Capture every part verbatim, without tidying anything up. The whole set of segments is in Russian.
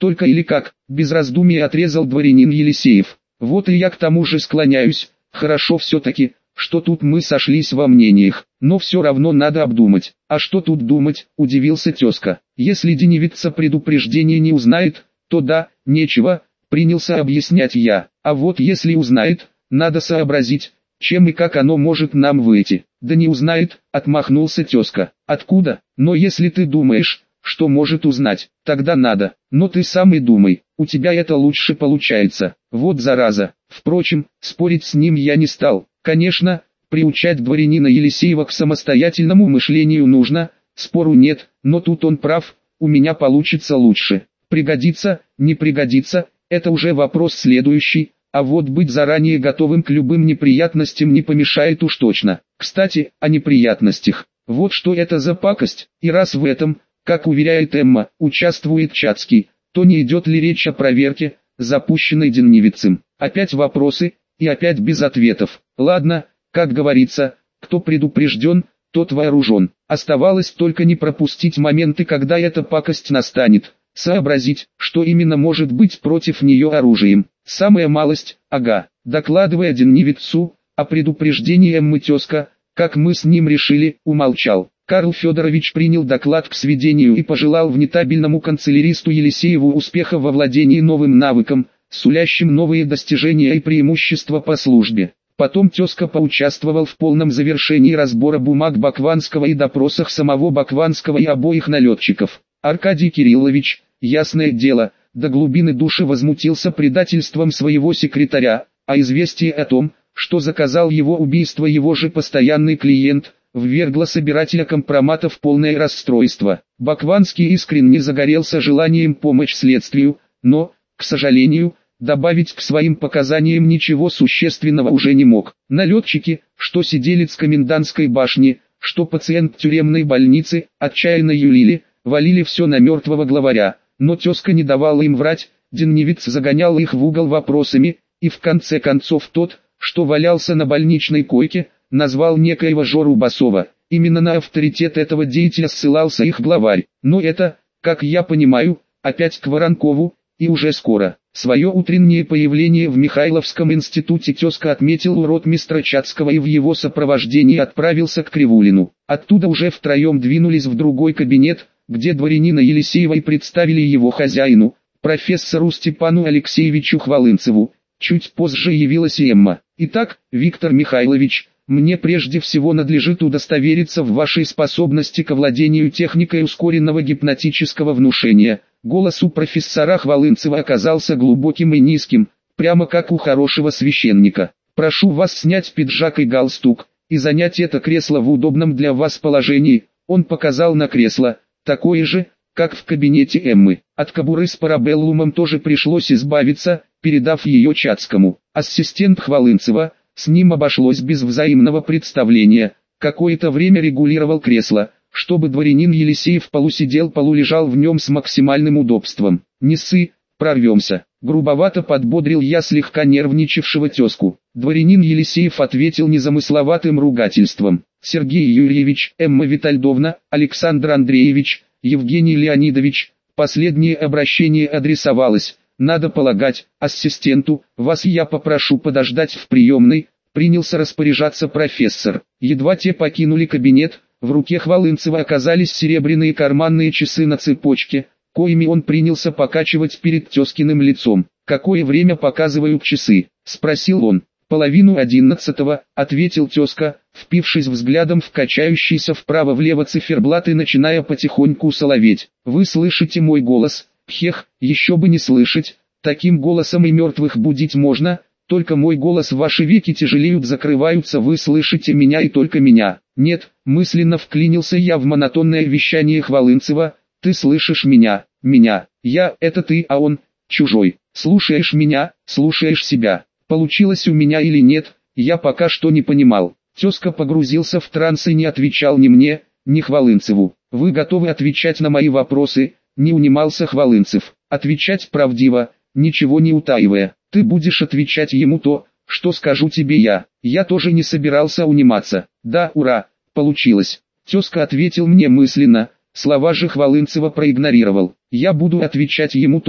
Только или как, без раздумий отрезал дворянин Елисеев. Вот и я к тому же склоняюсь, хорошо все-таки, что тут мы сошлись во мнениях, но все равно надо обдумать. А что тут думать, удивился тезка. Если деневица предупреждение не узнает, то да, нечего, принялся объяснять я. А вот если узнает, надо сообразить, чем и как оно может нам выйти. Да не узнает, отмахнулся тезка. Откуда? Но если ты думаешь, что может узнать, тогда надо. Но ты сам и думай, у тебя это лучше получается. Вот зараза. Впрочем, спорить с ним я не стал. Конечно, приучать дворянина Елисеева к самостоятельному мышлению нужно, спору нет, но тут он прав, у меня получится лучше. Пригодится, не пригодится, это уже вопрос следующий, а вот быть заранее готовым к любым неприятностям не помешает уж точно. Кстати, о неприятностях. Вот что это за пакость, и раз в этом, как уверяет Эмма, участвует Чацкий, то не идет ли речь о проверке, запущенной Деневицем. Опять вопросы, и опять без ответов. Ладно, как говорится, кто предупрежден, тот вооружен. Оставалось только не пропустить моменты, когда эта пакость настанет. Сообразить, что именно может быть против нее оружием. Самая малость, ага, докладывая Деневицу, о предупреждении Эммы тезка, как мы с ним решили, умолчал. Карл Федорович принял доклад к сведению и пожелал внетабельному канцеляристу Елисееву успеха во владении новым навыком, сулящим новые достижения и преимущества по службе. Потом тезка поучаствовал в полном завершении разбора бумаг Бакванского и допросах самого Бакванского и обоих налетчиков. Аркадий Кириллович, ясное дело, до глубины души возмутился предательством своего секретаря, а известие о том, что заказал его убийство его же постоянный клиент, ввергло собирателя компромата в полное расстройство. Бакванский искренне загорелся желанием помочь следствию, но, к сожалению, добавить к своим показаниям ничего существенного уже не мог. Налетчики, что сиделец комендантской башни, что пациент тюремной больницы, отчаянно юлили, валили все на мертвого главаря, но тезка не давала им врать, Деневиц загонял их в угол вопросами, и в конце концов тот, что валялся на больничной койке, назвал некоего Жору Басова. Именно на авторитет этого деятеля ссылался их главарь. Но это, как я понимаю, опять к Воронкову, и уже скоро. Свое утреннее появление в Михайловском институте тезка отметил у ротмистра Чацкого и в его сопровождении отправился к Кривулину. Оттуда уже втроем двинулись в другой кабинет, где дворянина Елисеева и представили его хозяину, профессору Степану Алексеевичу Хвалынцеву. Чуть позже явилась и Эмма. «Итак, Виктор Михайлович, мне прежде всего надлежит удостовериться в вашей способности к овладению техникой ускоренного гипнотического внушения». Голос у профессора Хвалынцева оказался глубоким и низким, прямо как у хорошего священника. «Прошу вас снять пиджак и галстук, и занять это кресло в удобном для вас положении». Он показал на кресло, такое же, как в кабинете Эммы. От кобуры с парабеллумом тоже пришлось избавиться, передав ее Чацкому. Ассистент Хвалынцева, с ним обошлось без взаимного представления, какое-то время регулировал кресло, чтобы дворянин Елисеев полусидел полулежал в нем с максимальным удобством. «Не ссы, прорвемся», — грубовато подбодрил я слегка нервничавшего тезку. Дворянин Елисеев ответил незамысловатым ругательством. «Сергей Юрьевич, Эмма Витальдовна, Александр Андреевич, Евгений Леонидович», последнее обращение адресовалось, надо полагать, ассистенту. «Вас я попрошу подождать в приемной», — принялся распоряжаться профессор. Едва те покинули кабинет, в руке Хвалынцева оказались серебряные карманные часы на цепочке, коими он принялся покачивать перед тезкиным лицом. «Какое время показывают часы?» — спросил он. «Половину одиннадцатого», — ответил тезка, впившись взглядом в качающийся вправо-влево циферблат и начиная потихоньку соловеть. «Вы слышите мой голос?» «Хех, еще бы не слышать, таким голосом и мертвых будить можно, только мой голос ваши веки тяжелеют, закрываются, вы слышите меня и только меня». «Нет», — мысленно вклинился я в монотонное вещание Хвалынцева, «ты слышишь меня, меня, я — это ты, а он — чужой. Слушаешь меня, слушаешь себя. Получилось у меня или нет, я пока что не понимал». Тезка погрузился в транс и не отвечал ни мне, ни Хвалынцеву. «Вы готовы отвечать на мои вопросы?» — не унимался Хвалынцев. «Отвечать правдиво, ничего не утаивая. Ты будешь отвечать ему то, что скажу тебе я». Я тоже не собирался униматься. «Да, ура, получилось». Тезка ответил мне мысленно, слова же Хвалынцева проигнорировал. «Я буду отвечать ему то,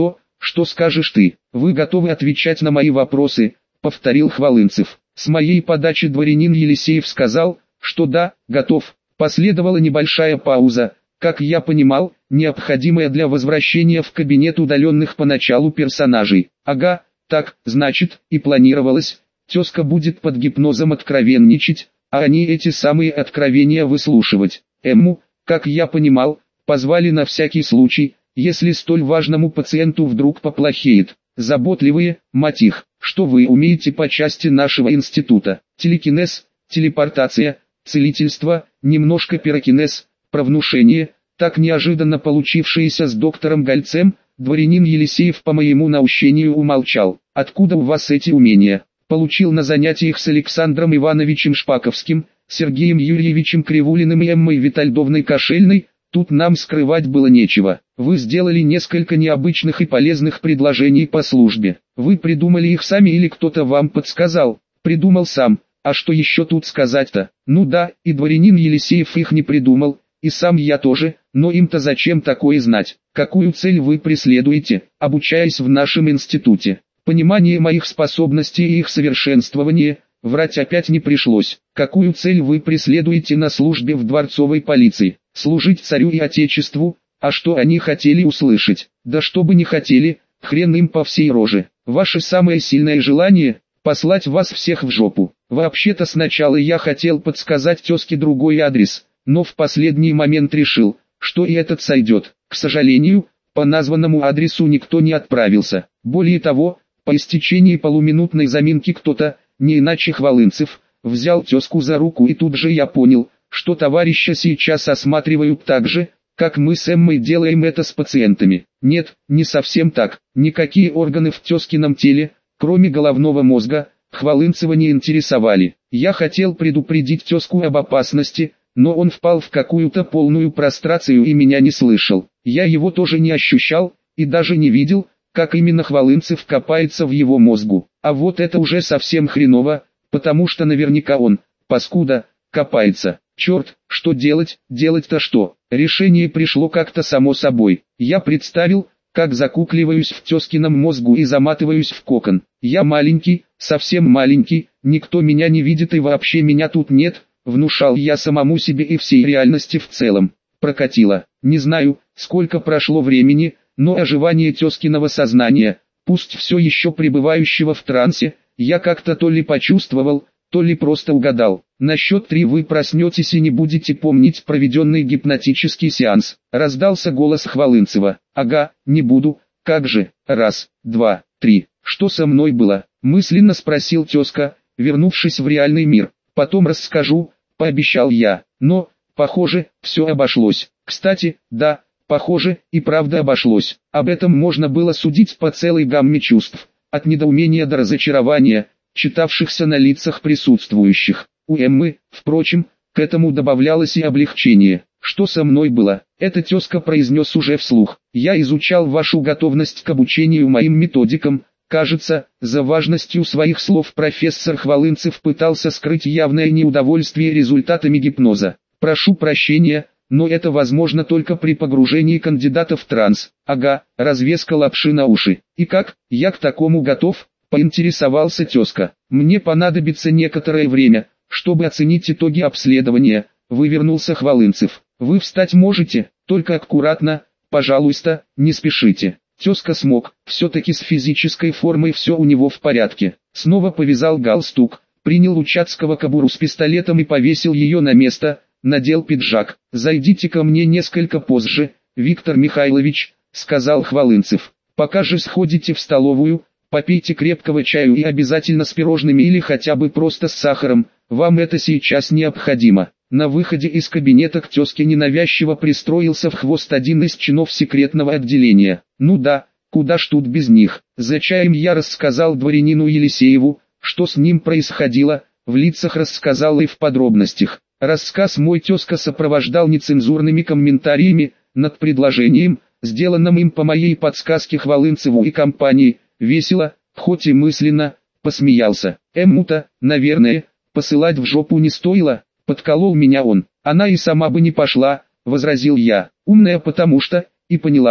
что скажешь ты? Вы готовы отвечать на мои вопросы? Повторил Хвалынцев. С моей подачи дворянин Елисеев сказал, что да, готов. Последовала небольшая пауза, как я понимал, необходимая для возвращения в кабинет удаленных поначалу персонажей. Ага, так, значит, и планировалось, тезка будет под гипнозом откровенничать, а они эти самые откровения выслушивать. Эмму, как я понимал, позвали на всякий случай, если столь важному пациенту вдруг поплохеет. Заботливые, мать их, что вы умеете по части нашего института? Телекинез, телепортация, целительство, немножко пирокинез, про внушение, так неожиданно получившееся с доктором Гольцем, дворянин Елисеев по моему наущению умолчал. Откуда у вас эти умения? Получил на занятиях с Александром Ивановичем Шпаковским, Сергеем Юрьевичем Кривулиным и Эммой Витальдовной Кошельной. Тут нам скрывать было нечего. Вы сделали несколько необычных и полезных предложений по службе. Вы придумали их сами или кто-то вам подсказал? Придумал сам. А что еще тут сказать-то? Ну да, и дворянин Елисеев их не придумал, и сам я тоже, но им-то зачем такое знать? Какую цель вы преследуете, обучаясь в нашем институте? Понимание моих способностей и их совершенствование, врать опять не пришлось. Какую цель вы преследуете на службе в дворцовой полиции? Служить царю и отечеству? А что они хотели услышать? Да что бы не хотели, хрен им по всей роже. Ваше самое сильное желание – послать вас всех в жопу. Вообще-то сначала я хотел подсказать тезке другой адрес, но в последний момент решил, что и этот сойдет. К сожалению, по названному адресу никто не отправился. Более того, по истечении полуминутной заминки кто-то, не иначе Хвалынцев, взял тезку за руку, и тут же я понял, что товарища сейчас осматривают так же, как мы с Эммой делаем это с пациентами. Нет, не совсем так. Никакие органы в тезкином теле, кроме головного мозга, Хвалынцева не интересовали. Я хотел предупредить тезку об опасности, но он впал в какую-то полную прострацию и меня не слышал. Я его тоже не ощущал, и даже не видел, как именно Хвалынцев копается в его мозгу. А вот это уже совсем хреново, потому что наверняка он, паскуда, копается. Черт, что делать, делать-то что? Решение пришло как-то само собой. Я представил, как закукливаюсь в тезкином мозгу и заматываюсь в кокон. Я маленький, совсем маленький, никто меня не видит и вообще меня тут нет, внушал я самому себе и всей реальности в целом. Прокатило. Не знаю, сколько прошло времени, но оживание тезкиного сознания, пусть все еще пребывающего в трансе, я как-то то ли почувствовал, то ли просто угадал. На счет три вы проснетесь и не будете помнить проведенный гипнотический сеанс. Раздался голос Хвалынцева. Ага, не буду, как же. Раз, два, три. Что со мной было? Мысленно спросил тезка, вернувшись в реальный мир. Потом расскажу, пообещал я. Но, похоже, все обошлось. Кстати, да, похоже, и правда обошлось. Об этом можно было судить по целой гамме чувств. От недоумения до разочарования, читавшихся на лицах присутствующих. У Эммы, впрочем, к этому добавлялось и облегчение. Что со мной было? Это тезка произнес уже вслух. Я изучал вашу готовность к обучению моим методикам. Кажется, за важностью своих слов профессор Хвалынцев пытался скрыть явное неудовольствие результатами гипноза. Прошу прощения, но это возможно только при погружении кандидата в транс. Ага, развеска лапши на уши. И как, я к такому готов? Поинтересовался тезка. Мне понадобится некоторое время, чтобы оценить итоги обследования, вывернулся Хвалынцев. Вы встать можете, только аккуратно, пожалуйста, не спешите. Тезка смог, все-таки с физической формой все у него в порядке. Снова повязал галстук, принял у Чацкого кобуру с пистолетом и повесил ее на место, надел пиджак. «Зайдите ко мне несколько позже, Виктор Михайлович», — сказал Хвалынцев. «Пока же сходите в столовую, попейте крепкого чаю и обязательно с пирожными или хотя бы просто с сахаром, вам это сейчас необходимо». На выходе из кабинета к тезке ненавязчиво пристроился в хвост один из чинов секретного отделения. Ну да, куда ж тут без них. За чаем я рассказал дворянину Елисееву, что с ним происходило, в лицах рассказал и в подробностях. Рассказ мой тезка сопровождал нецензурными комментариями, над предложением, сделанным им по моей подсказке Хвалынцеву и компании, весело, хоть и мысленно, посмеялся. Эмму-то, наверное, посылать в жопу не стоило. Подколол меня он. Она и сама бы не пошла, возразил я. Умная потому что, и поняла бы,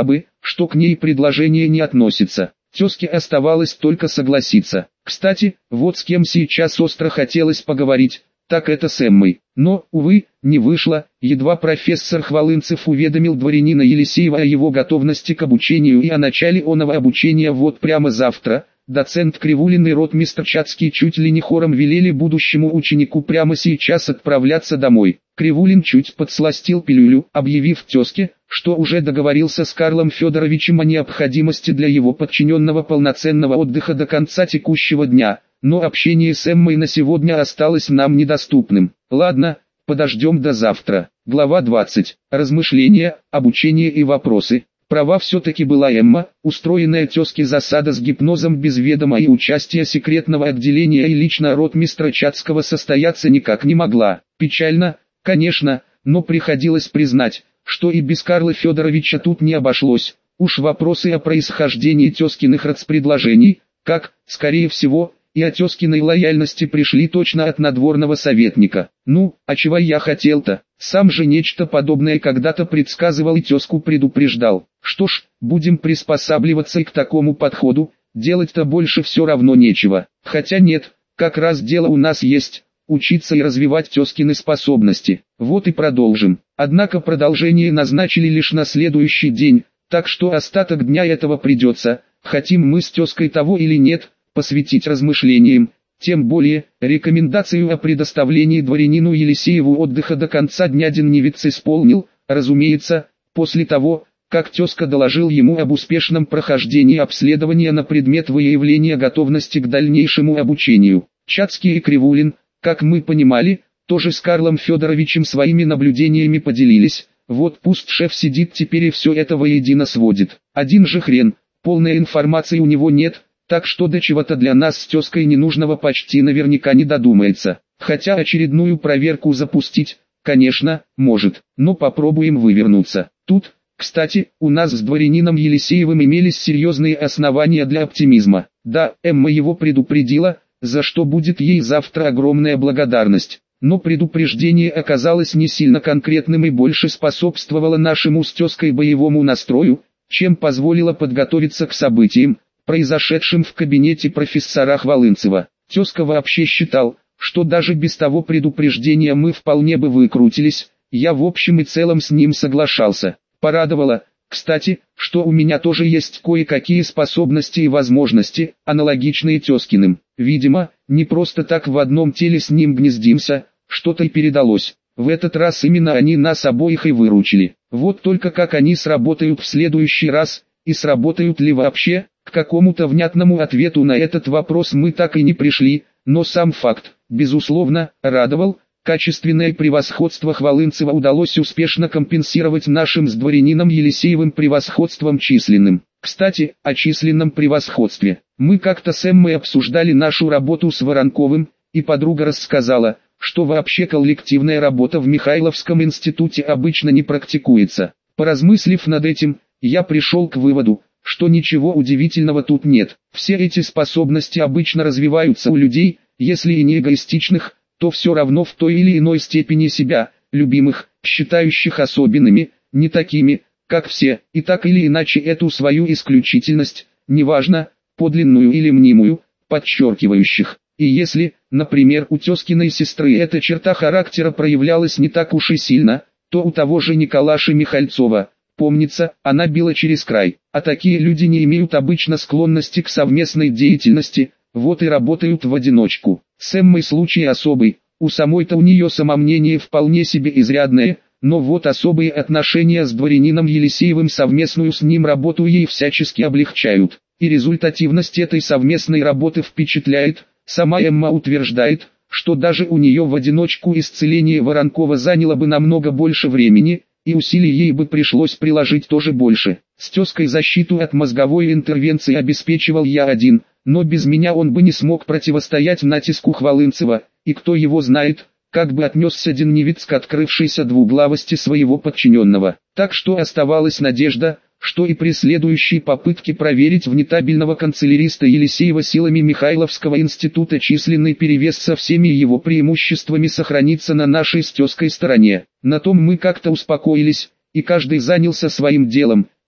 что к ней предложение не относится. Тезке оставалось только согласиться. Кстати, вот с кем сейчас остро хотелось поговорить, так это с Эммой. Но, увы, не вышло. Едва профессор Хвалынцев уведомил дворянина Елисеева о его готовности к обучению и о начале оного обучения вот прямо завтра, доцент Кривулин и ротмистр Чацкий чуть ли не хором велели будущему ученику прямо сейчас отправляться домой. Кривулин чуть подсластил пилюлю, объявив тезке, что уже договорился с Карлом Федоровичем о необходимости для его подчиненного полноценного отдыха до конца текущего дня, но общение с Эммой на сегодня осталось нам недоступным. Ладно, подождем до завтра. Глава двадцать. Размышления, обучение и вопросы. Права все-таки была Эмма, устроенная тезке засада с гипнозом без ведома и участия секретного отделения и лично ротмистра Чацкого состояться никак не могла. Печально, конечно, но приходилось признать, что и без Карла Федоровича тут не обошлось. Уж вопросы о происхождении тезкиных рацпредложений, как, скорее всего, и о тезкиной лояльности пришли точно от надворного советника. Ну, а чего я хотел-то? Сам же нечто подобное когда-то предсказывал и тезку предупреждал. Что ж, будем приспосабливаться и к такому подходу, делать-то больше все равно нечего. Хотя нет, как раз дело у нас есть, учиться и развивать тезкины способности. Вот и продолжим. Однако продолжение назначили лишь на следующий день, так что остаток дня этого придется, хотим мы с тезкой того или нет, посвятить размышлениям. Тем более, рекомендацию о предоставлении дворянину Елисееву отдыха до конца дня Деннивец исполнил, разумеется, после того, как тезка доложил ему об успешном прохождении обследования на предмет выявления готовности к дальнейшему обучению. Чацкий и Кривулин, как мы понимали, тоже с Карлом Федоровичем своими наблюдениями поделились. Вот пусть шеф сидит теперь и все это воедино сводит. Один же хрен, полной информации у него нет. Так что до чего-то для нас с тезкой ненужного почти наверняка не додумается. Хотя очередную проверку запустить, конечно, может, но попробуем вывернуться. Тут, кстати, у нас с дворянином Елисеевым имелись серьезные основания для оптимизма. Да, Эмма его предупредила, за что будет ей завтра огромная благодарность. Но предупреждение оказалось не сильно конкретным и больше способствовало нашему с тезкой боевому настрою, чем позволило подготовиться к событиям, произошедшим в кабинете профессора Хвалынцева. Тезка вообще считал, что даже без того предупреждения мы вполне бы выкрутились. Я в общем и целом с ним соглашался. Порадовало, кстати, что у меня тоже есть кое-какие способности и возможности, аналогичные тезкиным. Видимо, не просто так в одном теле с ним гнездимся, что-то и передалось. В этот раз именно они нас обоих и выручили. Вот только как они сработают в следующий раз, и сработают ли вообще? К какому-то внятному ответу на этот вопрос мы так и не пришли, но сам факт, безусловно, радовал. Качественное превосходство Хвалынцева удалось успешно компенсировать нашим с дворянином Елисеевым превосходством численным. Кстати, о численном превосходстве. Мы как-то с Эммой обсуждали нашу работу с Воронковым, и подруга рассказала, что вообще коллективная работа в Михайловском институте обычно не практикуется. Поразмыслив над этим, я пришел к выводу, что ничего удивительного тут нет. Все эти способности обычно развиваются у людей, если и не эгоистичных, то все равно в той или иной степени себя, любимых, считающих особенными, не такими, как все, и так или иначе эту свою исключительность, неважно, подлинную или мнимую, подчеркивающих. И если, например, у тезкиной сестры эта черта характера проявлялась не так уж и сильно, то у того же Николаши Михальцова, помнится, она била через край. А такие люди не имеют обычно склонности к совместной деятельности, вот и работают в одиночку. С Эммой случай особый, у самой-то у нее самомнение вполне себе изрядное, но вот особые отношения с дворянином Елисеевым совместную с ним работу ей всячески облегчают. И результативность этой совместной работы впечатляет. Сама Эмма утверждает, что даже у нее в одиночку исцеление Воронкова заняло бы намного больше времени, и усилий ей бы пришлось приложить тоже больше. С тезкой защиту от мозговой интервенции обеспечивал я один, но без меня он бы не смог противостоять натиску Хвалынцева, и кто его знает, как бы отнесся Деннивец к открывшейся двуглавости своего подчиненного. Так что оставалась надежда, что и при следующей попытке проверить внетабельного канцеляриста Елисеева силами Михайловского института численный перевес со всеми его преимуществами сохранится на нашей с тезкой стороне. На том мы как-то успокоились, и каждый занялся своим делом,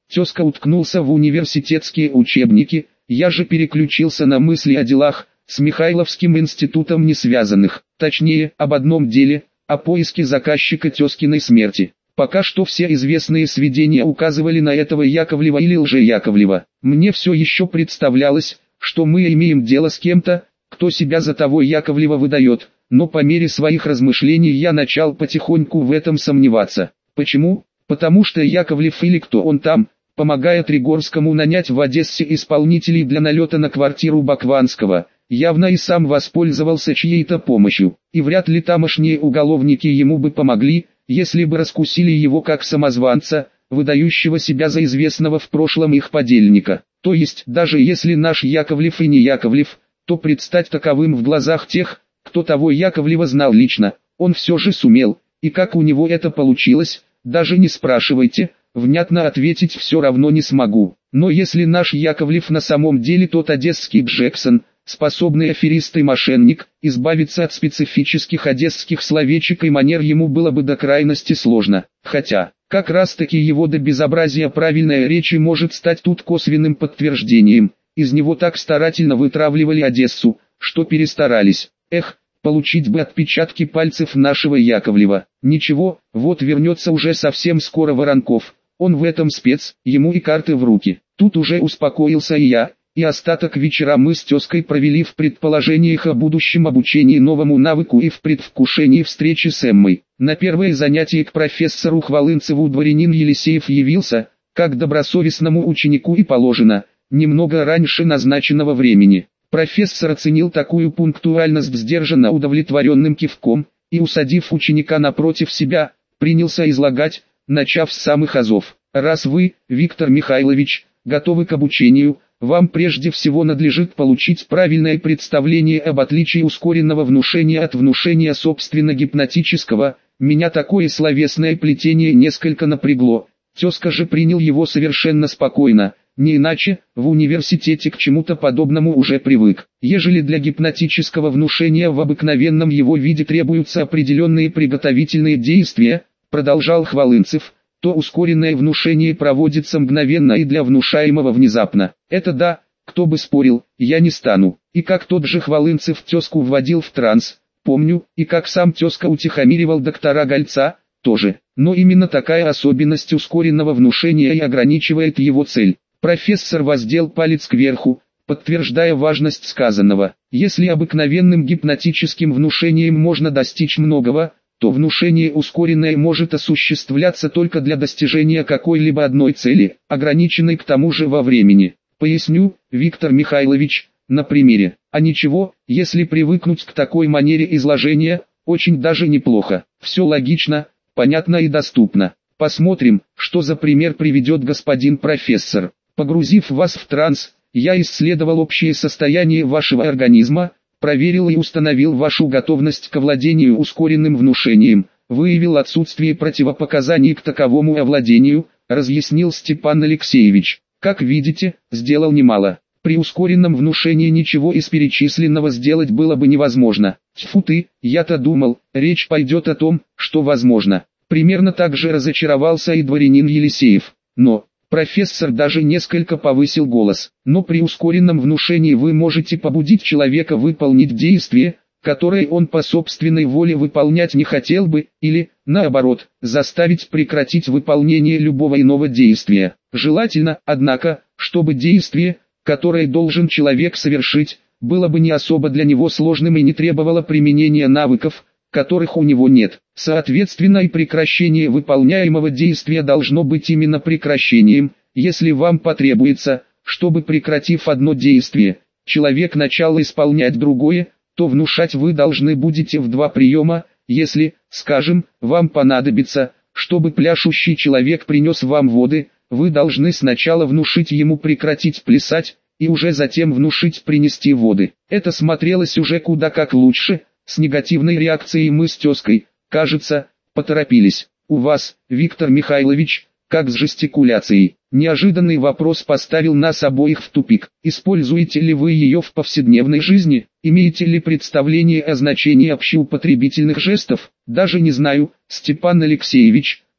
Тезка уткнулся в университетские учебники, я же переключился на мысли о делах, с Михайловским институтом не связанных, точнее, об одном деле, о поиске заказчика тезкиной смерти. Пока что все известные сведения указывали на этого Яковлева или лже-Яковлева. Мне все еще представлялось, что мы имеем дело с кем-то, кто себя за того Яковлева выдает, но по мере своих размышлений я начал потихоньку в этом сомневаться. Почему? Потому что Яковлев или кто он там, помогая Тригорскому нанять в Одессе исполнителей для налета на квартиру Бакванского, явно и сам воспользовался чьей-то помощью, и вряд ли тамошние уголовники ему бы помогли, если бы раскусили его как самозванца, выдающего себя за известного в прошлом их подельника. То есть, даже если наш Яковлев и не Яковлев, то предстать таковым в глазах тех, кто того Яковлева знал лично, он все же сумел, и как у него это получилось, даже не спрашивайте, внятно ответить все равно не смогу. Но если наш Яковлев на самом деле тот одесский Джексон, способный аферист и мошенник, избавиться от специфических одесских словечек и манер ему было бы до крайности сложно. Хотя, как раз таки его до безобразия правильная речь и может стать тут косвенным подтверждением. Из него так старательно вытравливали Одессу, что перестарались. Эх, получить бы отпечатки пальцев нашего Яковлева. Ничего, вот вернется уже совсем скоро Воронков. Он в этом спец, ему и карты в руки. Тут уже успокоился и я. И остаток вечера мы с тезкой провели в предположениях о будущем обучении новому навыку и в предвкушении встречи с Эммой. На первое занятие к профессору Хвалынцеву дворянин Елисеев явился, как добросовестному ученику и положено, немного раньше назначенного времени. Профессор оценил такую пунктуальность сдержанно удовлетворенным кивком, и, усадив ученика напротив себя, принялся излагать, начав с самых азов. «Раз вы, Виктор Михайлович, готовы к обучению, вам прежде всего надлежит получить правильное представление об отличии ускоренного внушения от внушения собственно гипнотического. Меня такое словесное плетение несколько напрягло, тезка же принял его совершенно спокойно, не иначе, в университете к чему-то подобному уже привык. Ежели для гипнотического внушения в обыкновенном его виде требуются определенные приготовительные действия, продолжал Хвалынцев, то ускоренное внушение проводится мгновенно и для внушаемого внезапно. Это да, кто бы спорил, я не стану. И как тот же Хвалынцев тезку вводил в транс, помню, и как сам тезка утихомиривал доктора Гольца, тоже. Но именно такая особенность ускоренного внушения и ограничивает его цель. Профессор воздел палец кверху, подтверждая важность сказанного. Если обыкновенным гипнотическим внушением можно достичь многого, то внушение ускоренное может осуществляться только для достижения какой-либо одной цели, ограниченной к тому же во времени. Поясню, Виктор Михайлович, на примере. А ничего, если привыкнуть к такой манере изложения, очень даже неплохо. Все логично, понятно и доступно. Посмотрим, что за пример приведет господин профессор. Погрузив вас в транс, я исследовал общее состояние вашего организма, проверил и установил вашу готовность к овладению ускоренным внушением, выявил отсутствие противопоказаний к таковому овладению, разъяснил Степан Алексеевич. Как видите, сделал немало. При ускоренном внушении ничего из перечисленного сделать было бы невозможно. Тьфу ты, я-то думал, речь пойдет о том, что возможно. Примерно так же разочаровался и дворянин Елисеев. Но... Профессор даже несколько повысил голос. Но при ускоренном внушении вы можете побудить человека выполнить действие, которое он по собственной воле выполнять не хотел бы, или, наоборот, заставить прекратить выполнение любого иного действия. Желательно, однако, чтобы действие, которое должен человек совершить, было бы не особо для него сложным и не требовало применения навыков, которых у него нет. Соответственно, и прекращение выполняемого действия должно быть именно прекращением, если вам потребуется, чтобы, прекратив одно действие, человек начал исполнять другое, то внушать вы должны будете в два приема. Если, скажем, вам понадобится, чтобы пляшущий человек принес вам воды, вы должны сначала внушить ему прекратить плясать, и уже затем внушить принести воды. Это смотрелось уже куда как лучше. С негативной реакцией мы с тезкой, кажется, поторопились. У вас, Виктор Михайлович, как с жестикуляцией? Неожиданный вопрос поставил нас обоих в тупик. Используете ли вы ее в повседневной жизни? Имеете ли представление о значении общеупотребительных жестов? Даже не знаю, Степан Алексеевич,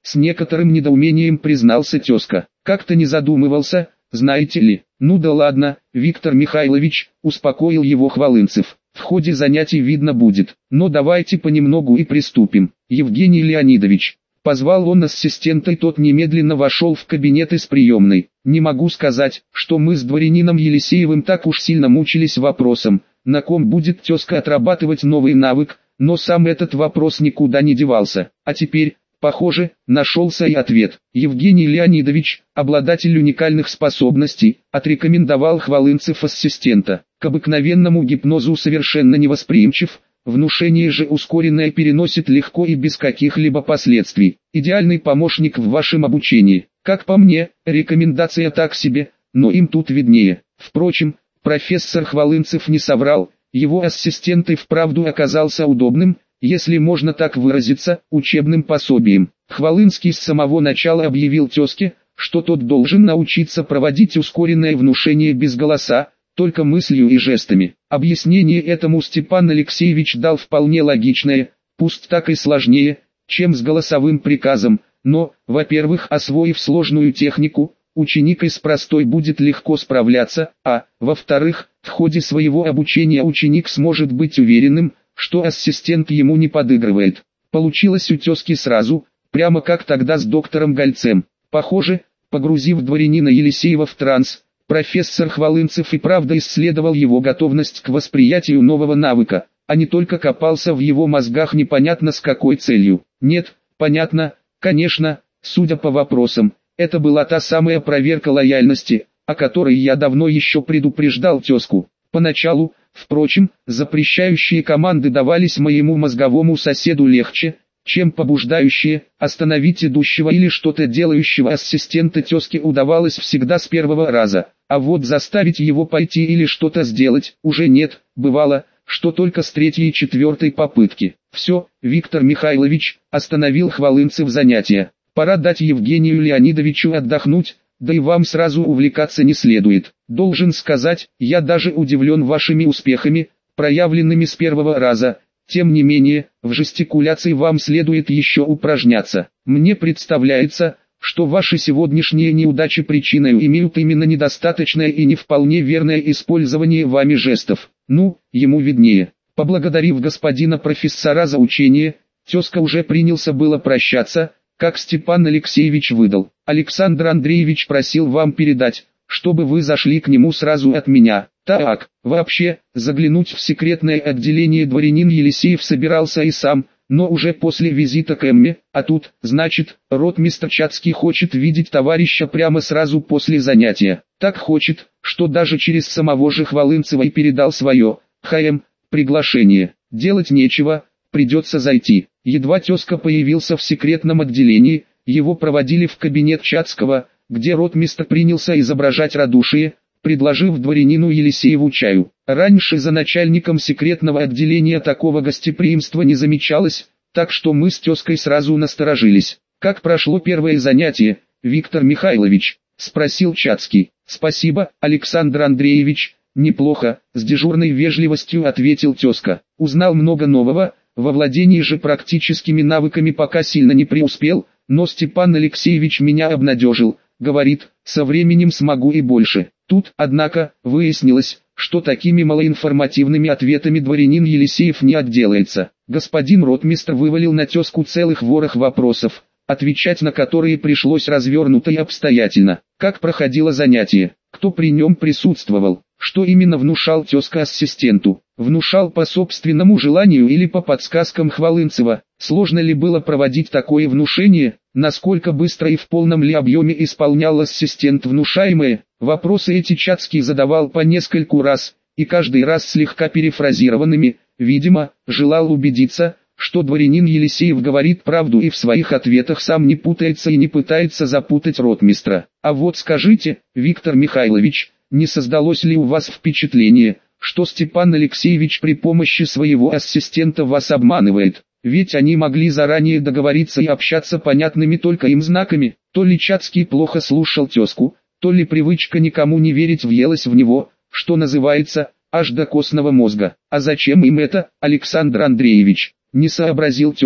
С некоторым недоумением признался тезка. Как-то не задумывался, знаете ли. Ну да ладно, Виктор Михайлович, успокоил его Хвалынцев. В ходе занятий видно будет, но давайте понемногу и приступим. Евгений Леонидович. Позвал он ассистента, и тот немедленно вошел в кабинет из приемной. Не могу сказать, что мы с дворянином Елисеевым так уж сильно мучились вопросом, на ком будет тезка отрабатывать новый навык, но сам этот вопрос никуда не девался. А теперь, похоже, нашелся и ответ. Евгений Леонидович, обладатель уникальных способностей, отрекомендовал Хвалынцев ассистента. К обыкновенному гипнозу совершенно невосприимчив, внушение же ускоренное переносит легко и без каких-либо последствий. Идеальный помощник в вашем обучении. Как по мне, рекомендация так себе, но им тут виднее. Впрочем, профессор Хвалынцев не соврал, его ассистент и вправду оказался удобным, если можно так выразиться, учебным пособием. Хвалынский с самого начала объявил тезке, что тот должен научиться проводить ускоренное внушение без голоса, только мыслью и жестами. Объяснение этому Степан Алексеевич дал вполне логичное, пусть так и сложнее, чем с голосовым приказом, но, во-первых, освоив сложную технику, ученик из простой будет легко справляться, а, во-вторых, в ходе своего обучения ученик сможет быть уверенным, что ассистент ему не подыгрывает. Получилось у тезки сразу, прямо как тогда с доктором Гольцем. Похоже, погрузив дворянина Елисеева в транс, профессор Хвалынцев и правда исследовал его готовность к восприятию нового навыка, а не только копался в его мозгах непонятно с какой целью. Нет, понятно, конечно, судя по вопросам, это была та самая проверка лояльности, о которой я давно еще предупреждал тезку. Поначалу, впрочем, запрещающие команды давались моему мозговому соседу легче, чем побуждающие, остановить идущего или что-то делающего ассистента тезки удавалось всегда с первого раза, а вот заставить его пойти или что-то сделать уже нет, бывало, что только с третьей и четвертой попытки. Все, Виктор Михайлович, остановил Хвалынцев занятия. Пора дать Евгению Леонидовичу отдохнуть, да и вам сразу увлекаться не следует. Должен сказать, я даже удивлен вашими успехами, проявленными с первого раза. Тем не менее, в жестикуляции вам следует еще упражняться. Мне представляется, что ваши сегодняшние неудачи причиной имеют именно недостаточное и не вполне верное использование вами жестов. Ну, ему виднее. Поблагодарив господина профессора за учение, тезка уже принялся было прощаться, как Степан Алексеевич выдал. Александр Андреевич просил вам передать, чтобы вы зашли к нему сразу от меня. Так, вообще, заглянуть в секретное отделение дворянин Елисеев собирался и сам, но уже после визита к Эмме, а тут, значит, ротмистр Чацкий хочет видеть товарища прямо сразу после занятия. Так хочет, что даже через самого же Хвалынцева и передал свое, ХМ, приглашение. Делать нечего, придется зайти. Едва тезка появился в секретном отделении, его проводили в кабинет Чацкого, где ротмистр принялся изображать радушие, предложив дворянину Елисееву чаю. Раньше за начальником секретного отделения такого гостеприимства не замечалось, так что мы с тезкой сразу насторожились. «Как прошло первое занятие, Виктор Михайлович?» – спросил Чацкий. «Спасибо, Александр Андреевич, неплохо», – с дежурной вежливостью ответил тезка. «Узнал много нового, во владении же практическими навыками пока сильно не преуспел, но Степан Алексеевич меня обнадежил, говорит, со временем смогу и больше». Тут, однако, выяснилось, что такими малоинформативными ответами дворянин Елисеев не отделается. Господин ротмистр вывалил на тезку целых ворох вопросов, отвечать на которые пришлось развернуто и обстоятельно. Как проходило занятие, кто при нем присутствовал, что именно внушал тезка ассистенту, внушал по собственному желанию или по подсказкам Хвалынцева, сложно ли было проводить такое внушение, насколько быстро и в полном ли объеме исполнял ассистент внушаемое. Вопросы эти Чацкий задавал по нескольку раз, и каждый раз слегка перефразированными, видимо, желал убедиться, что дворянин Елисеев говорит правду и в своих ответах сам не путается и не пытается запутать ротмистра. А вот скажите, Виктор Михайлович, не создалось ли у вас впечатление, что Степан Алексеевич при помощи своего ассистента вас обманывает? Ведь они могли заранее договориться и общаться понятными только им знаками. То ли Чацкий плохо слушал тезку, то ли привычка никому не верить въелась в него, что называется, аж до костного мозга. А зачем им это, Александр Андреевич? Не сообразил тезка.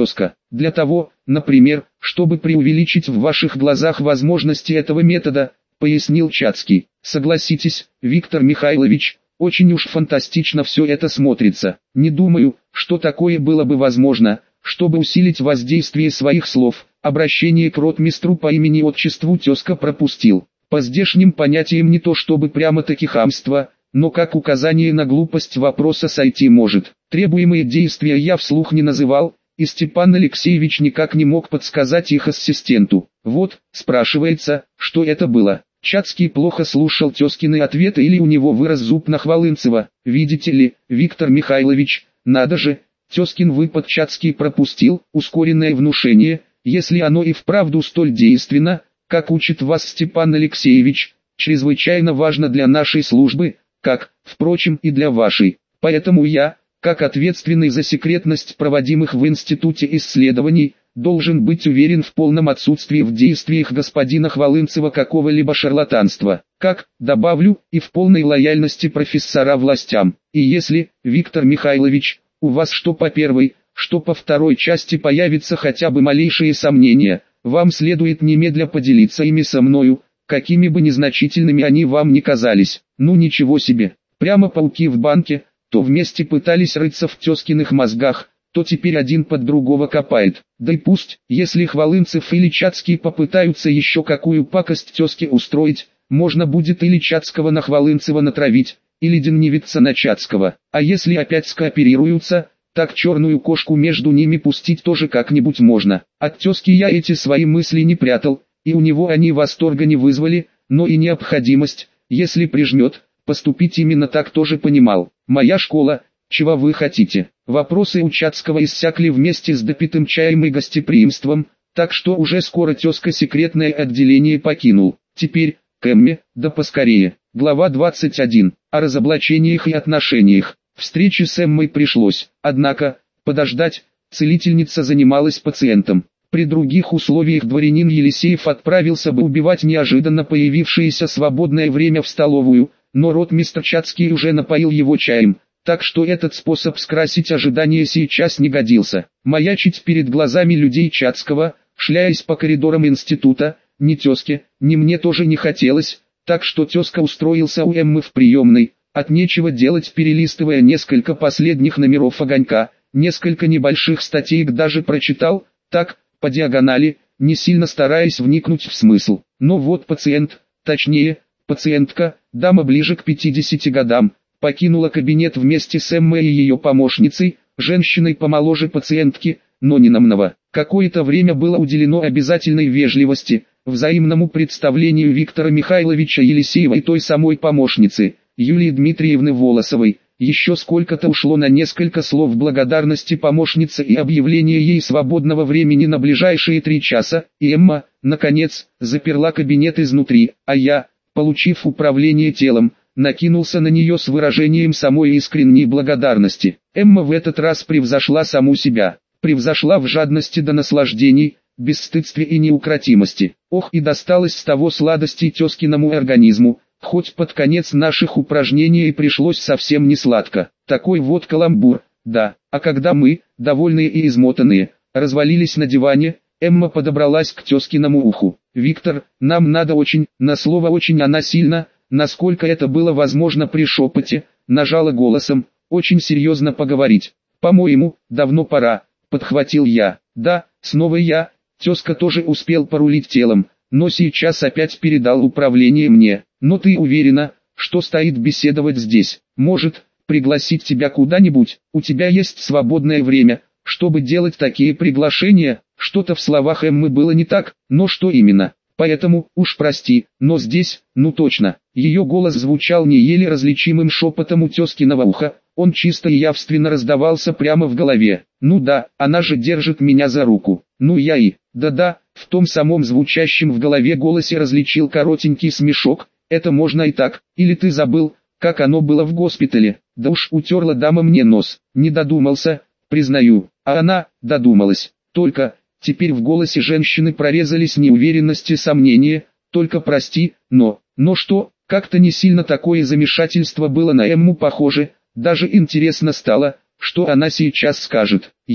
Для того, например, чтобы преувеличить в ваших глазах возможности этого метода, пояснил Чацкий. Согласитесь, Виктор Михайлович, очень уж фантастично все это смотрится. Не думаю, что такое было бы возможно, чтобы усилить воздействие своих слов. Обращение к ротмистру по имени-отчеству тезка пропустил. По здешним понятиям не то чтобы прямо-таки хамство, но как указание на глупость вопроса сойти может. Требуемые действия я вслух не называл, и Степан Алексеевич никак не мог подсказать их ассистенту. Вот, спрашивается, что это было. Чацкий плохо слушал тезкины ответы или у него вырос зуб на Хвалынцева. Видите ли, Виктор Михайлович, надо же, тезкин выпад Чацкий пропустил, ускоренное внушение, если оно и вправду столь действенно, как учит вас Степан Алексеевич, чрезвычайно важно для нашей службы, как, впрочем, и для вашей. Поэтому я, как ответственный за секретность проводимых в институте исследований, должен быть уверен в полном отсутствии в действиях господина Хвалынцева какого-либо шарлатанства, как, добавлю, и в полной лояльности профессора властям. И если, Виктор Михайлович, у вас что по первой, что по второй части появится хотя бы малейшие сомнения, вам следует немедля поделиться ими со мною, какими бы незначительными они вам ни казались. Ну ничего себе, прямо пауки в банке, то вместе пытались рыться в тезкиных мозгах, то теперь один под другого копает. Да и пусть, если Хвалынцев или Чацкий попытаются еще какую пакость тезке устроить, можно будет или Чацкого на Хвалынцева натравить, или Денневица на Чацкого. А если опять скооперируются, так черную кошку между ними пустить тоже как-нибудь можно. От тезки я эти свои мысли не прятал, и у него они восторга не вызвали, но и необходимость, если прижмет, поступить именно так тоже понимал. Моя школа, чего вы хотите? Вопросы у Чацкого иссякли вместе с допитым чаем и гостеприимством, так что уже скоро тезка секретное отделение покинул. Теперь, к Эмме, да поскорее. Глава двадцать один. О разоблачениях и отношениях. Встрече с Эммой пришлось, однако, подождать, целительница занималась пациентом. При других условиях дворянин Елисеев отправился бы убивать неожиданно появившееся свободное время в столовую, но ротмистр Чацкий уже напоил его чаем, так что этот способ скрасить ожидания сейчас не годился. Маячить перед глазами людей Чацкого, шляясь по коридорам института, ни тезке, ни мне тоже не хотелось, так что тезка устроился у Эммы в приемной, от нечего делать перелистывая несколько последних номеров «Огонька», несколько небольших статейк даже прочитал, так, по диагонали, не сильно стараясь вникнуть в смысл. Но вот пациент, точнее, пациентка, дама ближе к пятидесяти годам, покинула кабинет вместе с Эммой и ее помощницей, женщиной помоложе пациентки, но не намного. Какое-то время было уделено обязательной вежливости, взаимному представлению Виктора Михайловича Елисеева и той самой помощницы, Юлии Дмитриевны Волосовой. Еще сколько-то ушло на несколько слов благодарности помощнице и объявление ей свободного времени на ближайшие три часа, и Эмма, наконец, заперла кабинет изнутри, а я, получив управление телом, накинулся на нее с выражением самой искренней благодарности. Эмма в этот раз превзошла саму себя, превзошла в жадности до наслаждений, бесстыдстве и неукротимости. Ох, и досталось с того сладости тезкиному организму, хоть под конец наших упражнений и пришлось совсем не сладко. Такой вот каламбур, да. А когда мы, довольные и измотанные, развалились на диване, Эмма подобралась к тезкиному уху. «Виктор, нам надо очень», на слово «очень» она сильно, насколько это было возможно при шепоте, нажала голосом, очень серьезно поговорить. «По-моему, давно пора», подхватил я. «Да, снова я», тезка тоже успел порулить телом, но сейчас опять передал управление мне. «Но ты уверена, что стоит беседовать здесь? Может, пригласить тебя куда-нибудь? У тебя есть свободное время, чтобы делать такие приглашения?» Что-то в словах Эммы было не так, но что именно? Поэтому, уж прости, но здесь, ну точно. Ее голос звучал не еле различимым шепотом у тезкиного уха, он чисто и явственно раздавался прямо в голове. «Ну да, она же держит меня за руку». Ну я и, да-да, в том самом звучащем в голове голосе различил коротенький смешок. «Это можно и так, или ты забыл, как оно было в госпитале?» Да уж, утерла дама мне нос, не додумался, признаю, а она, додумалась. Только, теперь в голосе женщины прорезались неуверенность и сомнения, только прости, но, но что, как-то не сильно такое замешательство было на Эмму похоже, даже интересно стало, что она сейчас скажет. Я,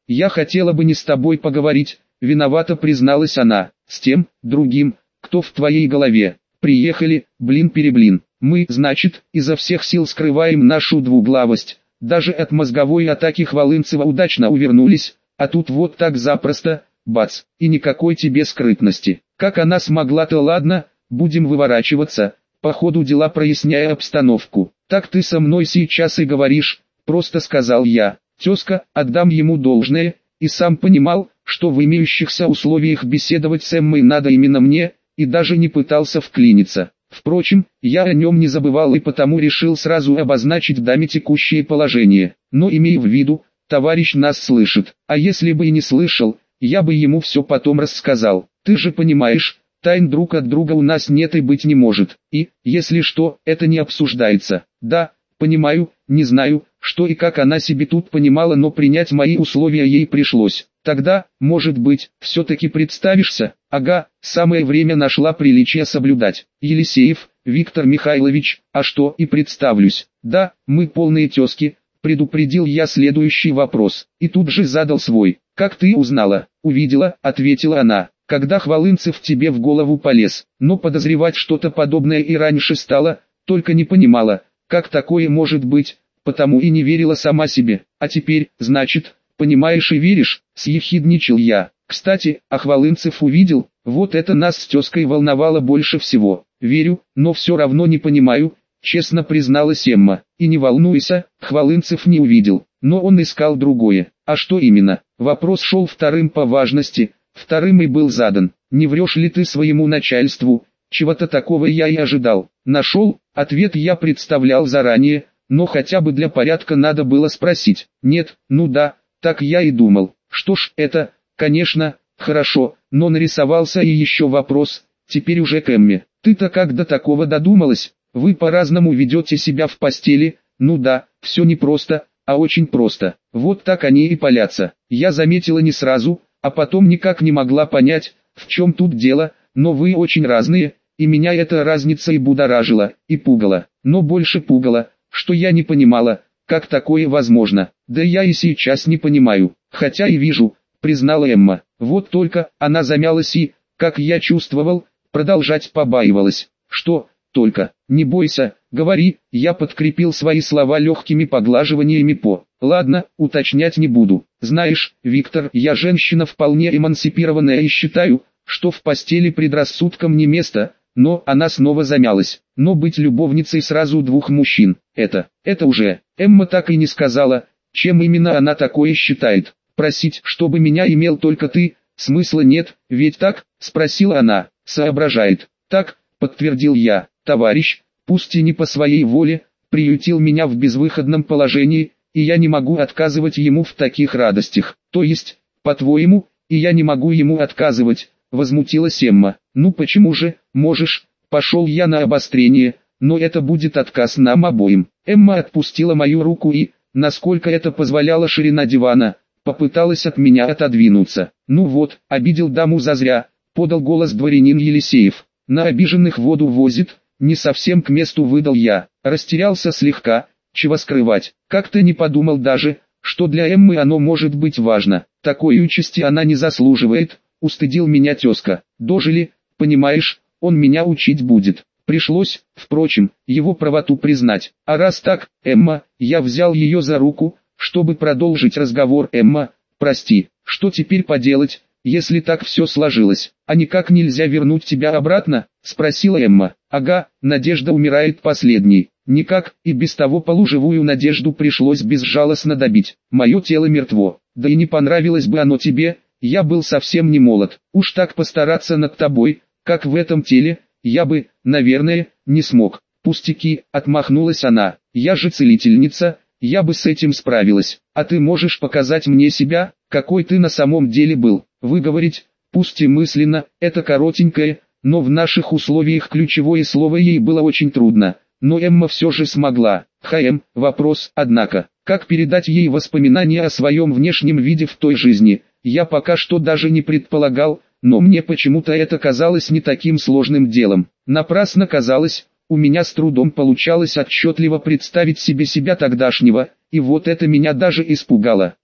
Я хотела бы не с тобой поговорить, виновато призналась она, с тем, другим, кто в твоей голове. Приехали, блин-переблин. Мы, значит, изо всех сил скрываем нашу двуглавость. Даже от мозговой атаки Хвалынцева удачно увернулись, а тут вот так запросто, бац, и никакой тебе скрытности. Как она смогла-то, ладно, будем выворачиваться, по ходу дела проясняя обстановку. Так ты со мной сейчас и говоришь, просто сказал я. Тезка, отдам ему должное, и сам понимал, что в имеющихся условиях беседовать с Эммой надо именно мне, и даже не пытался вклиниться. Впрочем, я о нем не забывал и потому решил сразу обозначить даме текущее положение. Но имей в виду, товарищ нас слышит, а если бы и не слышал, я бы ему все потом рассказал. Ты же понимаешь, тайн друг от друга у нас нет и быть не может. И, если что, это не обсуждается. Да, понимаю, не знаю, что и как она себе тут понимала, но принять мои условия ей пришлось. Тогда, может быть, все-таки представишься? Ага, самое время нашла приличие соблюдать. Елисеев, Виктор Михайлович, а что, и представлюсь. Да, мы полные тезки, предупредил я следующий вопрос. И тут же задал свой. Как ты узнала? Увидела, ответила она. Когда Хвалынцев тебе в голову полез. Но подозревать что-то подобное и раньше стало, только не понимала, как такое может быть, потому и не верила сама себе. А теперь, значит, понимаешь и веришь, съехидничал я. Кстати, а Хвалынцев увидел, вот это нас с тезкой волновало больше всего. Верю, но все равно не понимаю, честно призналась Эмма. И не волнуйся, Хвалынцев не увидел, но он искал другое. А что именно? Вопрос шел вторым по важности, вторым и был задан. Не врешь ли ты своему начальству? Чего-то такого я и ожидал. Нашел, ответ я представлял заранее, но хотя бы для порядка надо было спросить. Нет, ну да, так я и думал. Что ж, это, конечно, хорошо, но нарисовался и еще вопрос, теперь уже к Эмме. Ты-то как до такого додумалась? Вы по-разному ведете себя в постели, ну да, все не просто, а очень просто. Вот так они и палятся. Я заметила не сразу, а потом никак не могла понять, в чем тут дело, но вы очень разные, и меня эта разница и будоражила, и пугала. Но больше пугала, что я не понимала, как такое возможно. Да я и сейчас не понимаю, хотя и вижу, признала Эмма. Вот только, она замялась и, как я чувствовал, продолжать побаивалась. Что, только, не бойся, говори, я подкрепил свои слова легкими поглаживаниями по. Ладно, уточнять не буду. Знаешь, Виктор, я женщина вполне эмансипированная и считаю, что в постели предрассудкам не место, но она снова замялась. Но быть любовницей сразу двух мужчин, это, это уже, Эмма так и не сказала, чем именно она такое считает. Просить, чтобы меня имел только ты, смысла нет, ведь так, спросила она, соображает. Так, подтвердил я, товарищ, пусть и не по своей воле, приютил меня в безвыходном положении, и я не могу отказывать ему в таких радостях. То есть, по-твоему, и я не могу ему отказывать, возмутилась Эмма. Ну почему же, можешь, пошел я на обострение, но это будет отказ нам обоим. Эмма отпустила мою руку и, насколько это позволяла ширина дивана, попыталась от меня отодвинуться. Ну вот, обидел даму зазря, подал голос дворянин Елисеев. На обиженных воду возит, не совсем к месту выдал я. Растерялся слегка, чего скрывать. Как-то не подумал даже, что для Эммы оно может быть важно. Такой участи она не заслуживает, устыдил меня тезка. Дожили, понимаешь, он меня учить будет. Пришлось, впрочем, его правоту признать. А раз так, Эмма, я взял ее за руку, чтобы продолжить разговор. Эмма, прости, что теперь поделать, если так все сложилось? А никак нельзя вернуть тебя обратно? Спросила Эмма. Ага, надежда умирает последней. Никак, и без того полуживую надежду пришлось безжалостно добить. Мое тело мертво, да и не понравилось бы оно тебе, я был совсем не молод. Уж так постараться над тобой, как в этом теле, я бы, наверное, не смог. Пустяки, отмахнулась она, я же целительница, я бы с этим справилась. А ты можешь показать мне себя, какой ты на самом деле был. Выговорить, пусть и мысленно, это коротенькое, но в наших условиях ключевое слово ей было очень трудно. Но Эмма все же смогла. ХМ, вопрос, однако, как передать ей воспоминания о своем внешнем виде в той жизни, я пока что даже не предполагал, но мне почему-то это казалось не таким сложным делом. Напрасно казалось, у меня с трудом получалось отчетливо представить себе себя тогдашнего, и вот это меня даже испугало.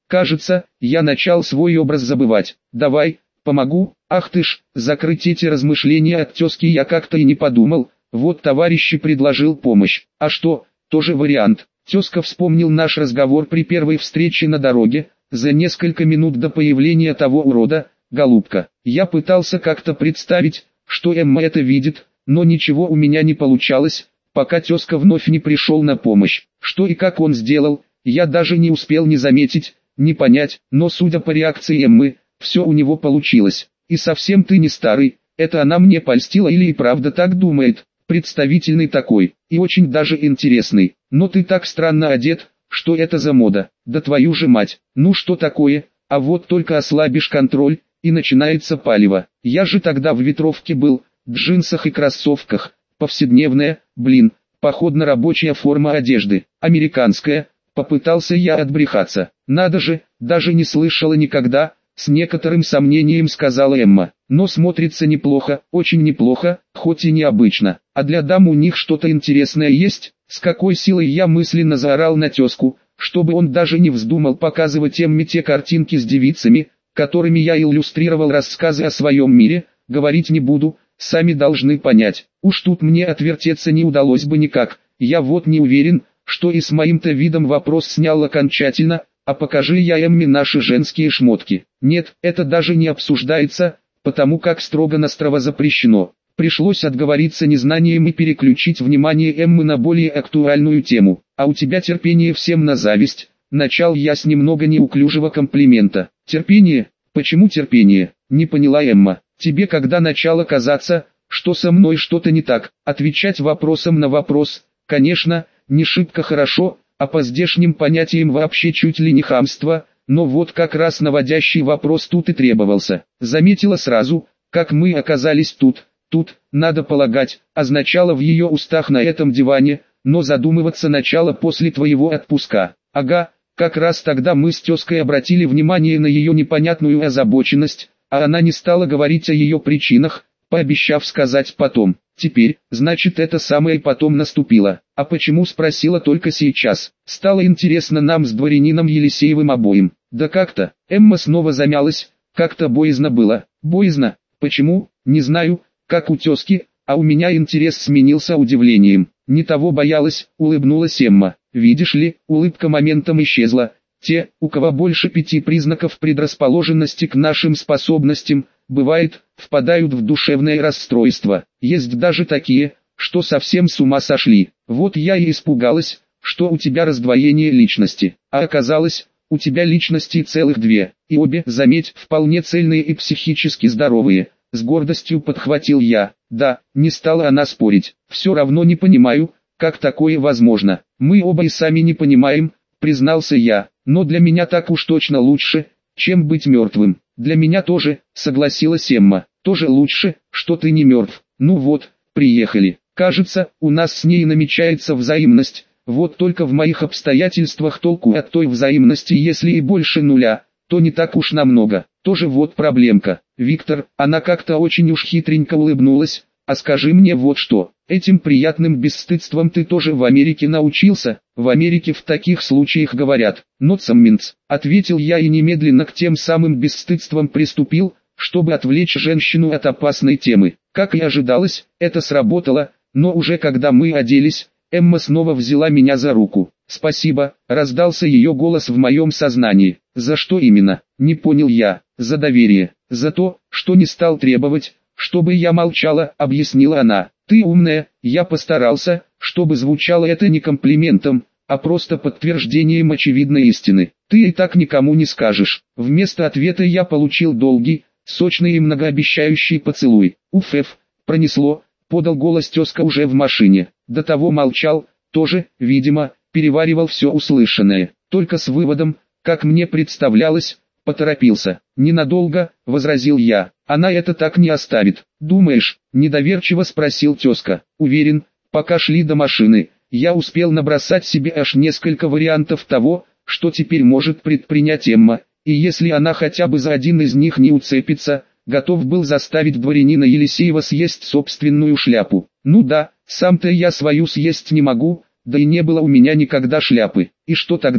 Кажется, я начал свой образ забывать. Давай, помогу. Ах ты ж, закрыть эти размышления от тезки я как-то и не подумал. Вот товарищ предложил помощь. А что, тоже вариант. Тезка вспомнил наш разговор при первой встрече на дороге, за несколько минут до появления того урода, голубка. Я пытался как-то представить, что Эмма это видит, но ничего у меня не получалось, пока тезка вновь не пришел на помощь. Что и как он сделал, я даже не успел ни заметить, ни понять, но судя по реакции Эммы, все у него получилось. И совсем ты не старый, это она мне польстила или и правда так думает, представительный такой, и очень даже интересный, но ты так странно одет, что это за мода, да твою же мать, ну что такое, а вот только ослабишь контроль, и начинается палево. Я же тогда в ветровке был, в джинсах и кроссовках, повседневная, блин, походно-рабочая форма одежды, американская, попытался я отбрехаться. Надо же, даже не слышала никогда, с некоторым сомнением сказала Эмма, но смотрится неплохо, очень неплохо, хоть и необычно, а для дам у них что-то интересное есть. С какой силой я мысленно заорал на тезку, чтобы он даже не вздумал показывать Эмме те картинки с девицами, которыми я иллюстрировал рассказы о своем мире, говорить не буду, сами должны понять. Уж тут мне отвертеться не удалось бы никак, я вот не уверен, что и с моим-то видом вопрос снял окончательно, а покажи я Эмме наши женские шмотки. Нет, это даже не обсуждается, потому как строго-настрого запрещено. Пришлось отговориться незнанием и переключить внимание Эммы на более актуальную тему. А у тебя терпение всем на зависть. Начал я с немного неуклюжего комплимента. Терпение? Почему терпение? Не поняла Эмма. Тебе когда начало казаться, что со мной что-то не так? Отвечать вопросом на вопрос, конечно, не шибко хорошо, а по здешним понятиям вообще чуть ли не хамство, но вот как раз наводящий вопрос тут и требовался. Заметила сразу, как мы оказались тут. Тут, надо полагать, означало в ее устах на этом диване, но задумываться начало после твоего отпуска. Ага, как раз тогда мы с тезкой обратили внимание на ее непонятную озабоченность, а она не стала говорить о ее причинах, пообещав сказать потом. Теперь, значит, это самое потом наступило. А почему, спросила только сейчас. Стало интересно нам с дворянином Елисеевым обоим. Да как-то, Эмма снова замялась, как-то боязно было. Боязно? Почему? Не знаю. Как у тезки, а у меня интерес сменился удивлением. Не того боялась, улыбнулась Эмма. Видишь ли, улыбка моментом исчезла. Те, у кого больше пяти признаков предрасположенности к нашим способностям, бывает, впадают в душевное расстройство. Есть даже такие, что совсем с ума сошли. Вот я и испугалась, что у тебя раздвоение личности. А оказалось, у тебя личности целых две. И обе, заметь, вполне цельные и психически здоровые. С гордостью подхватил я. Да, не стала она спорить. Все равно не понимаю, как такое возможно. Мы оба и сами не понимаем, признался я. Но для меня так уж точно лучше, чем быть мертвым. Для меня тоже, согласилась Эмма. Тоже лучше, что ты не мертв. Ну вот, приехали. Кажется, у нас с ней намечается взаимность. Вот только в моих обстоятельствах толку от той взаимности, если и больше нуля, то не так уж намного. Тоже вот проблемка. Виктор, она как-то очень уж хитренько улыбнулась. А скажи мне вот что, этим приятным бесстыдством ты тоже в Америке научился? В Америке в таких случаях говорят, not some mints, ответил я и немедленно к тем самым бесстыдствам приступил, чтобы отвлечь женщину от опасной темы. Как и ожидалось, это сработало, но уже когда мы оделись, Эмма снова взяла меня за руку. «Спасибо», — раздался ее голос в моем сознании. «За что именно?» «Не понял я». «За доверие. За то, что не стал требовать, чтобы я молчала», — объяснила она. «Ты умная, я постарался, чтобы звучало это не комплиментом, а просто подтверждением очевидной истины. Ты и так никому не скажешь». Вместо ответа я получил долгий, сочный и многообещающий поцелуй. «Уф-эф, пронесло», — подал голос тезка уже в машине. До того молчал, тоже, видимо, переваривал все услышанное, только с выводом, как мне представлялось, поторопился. «Ненадолго», — возразил я, — «она это так не оставит». «Думаешь?» — недоверчиво спросил тезка. «Уверен, пока шли до машины, я успел набросать себе аж несколько вариантов того, что теперь может предпринять Эмма, и если она хотя бы за один из них не уцепится, готов был заставить дворянина Елисеева съесть собственную шляпу. Ну да, сам-то я свою съесть не могу, да и не было у меня никогда шляпы. И что тогда?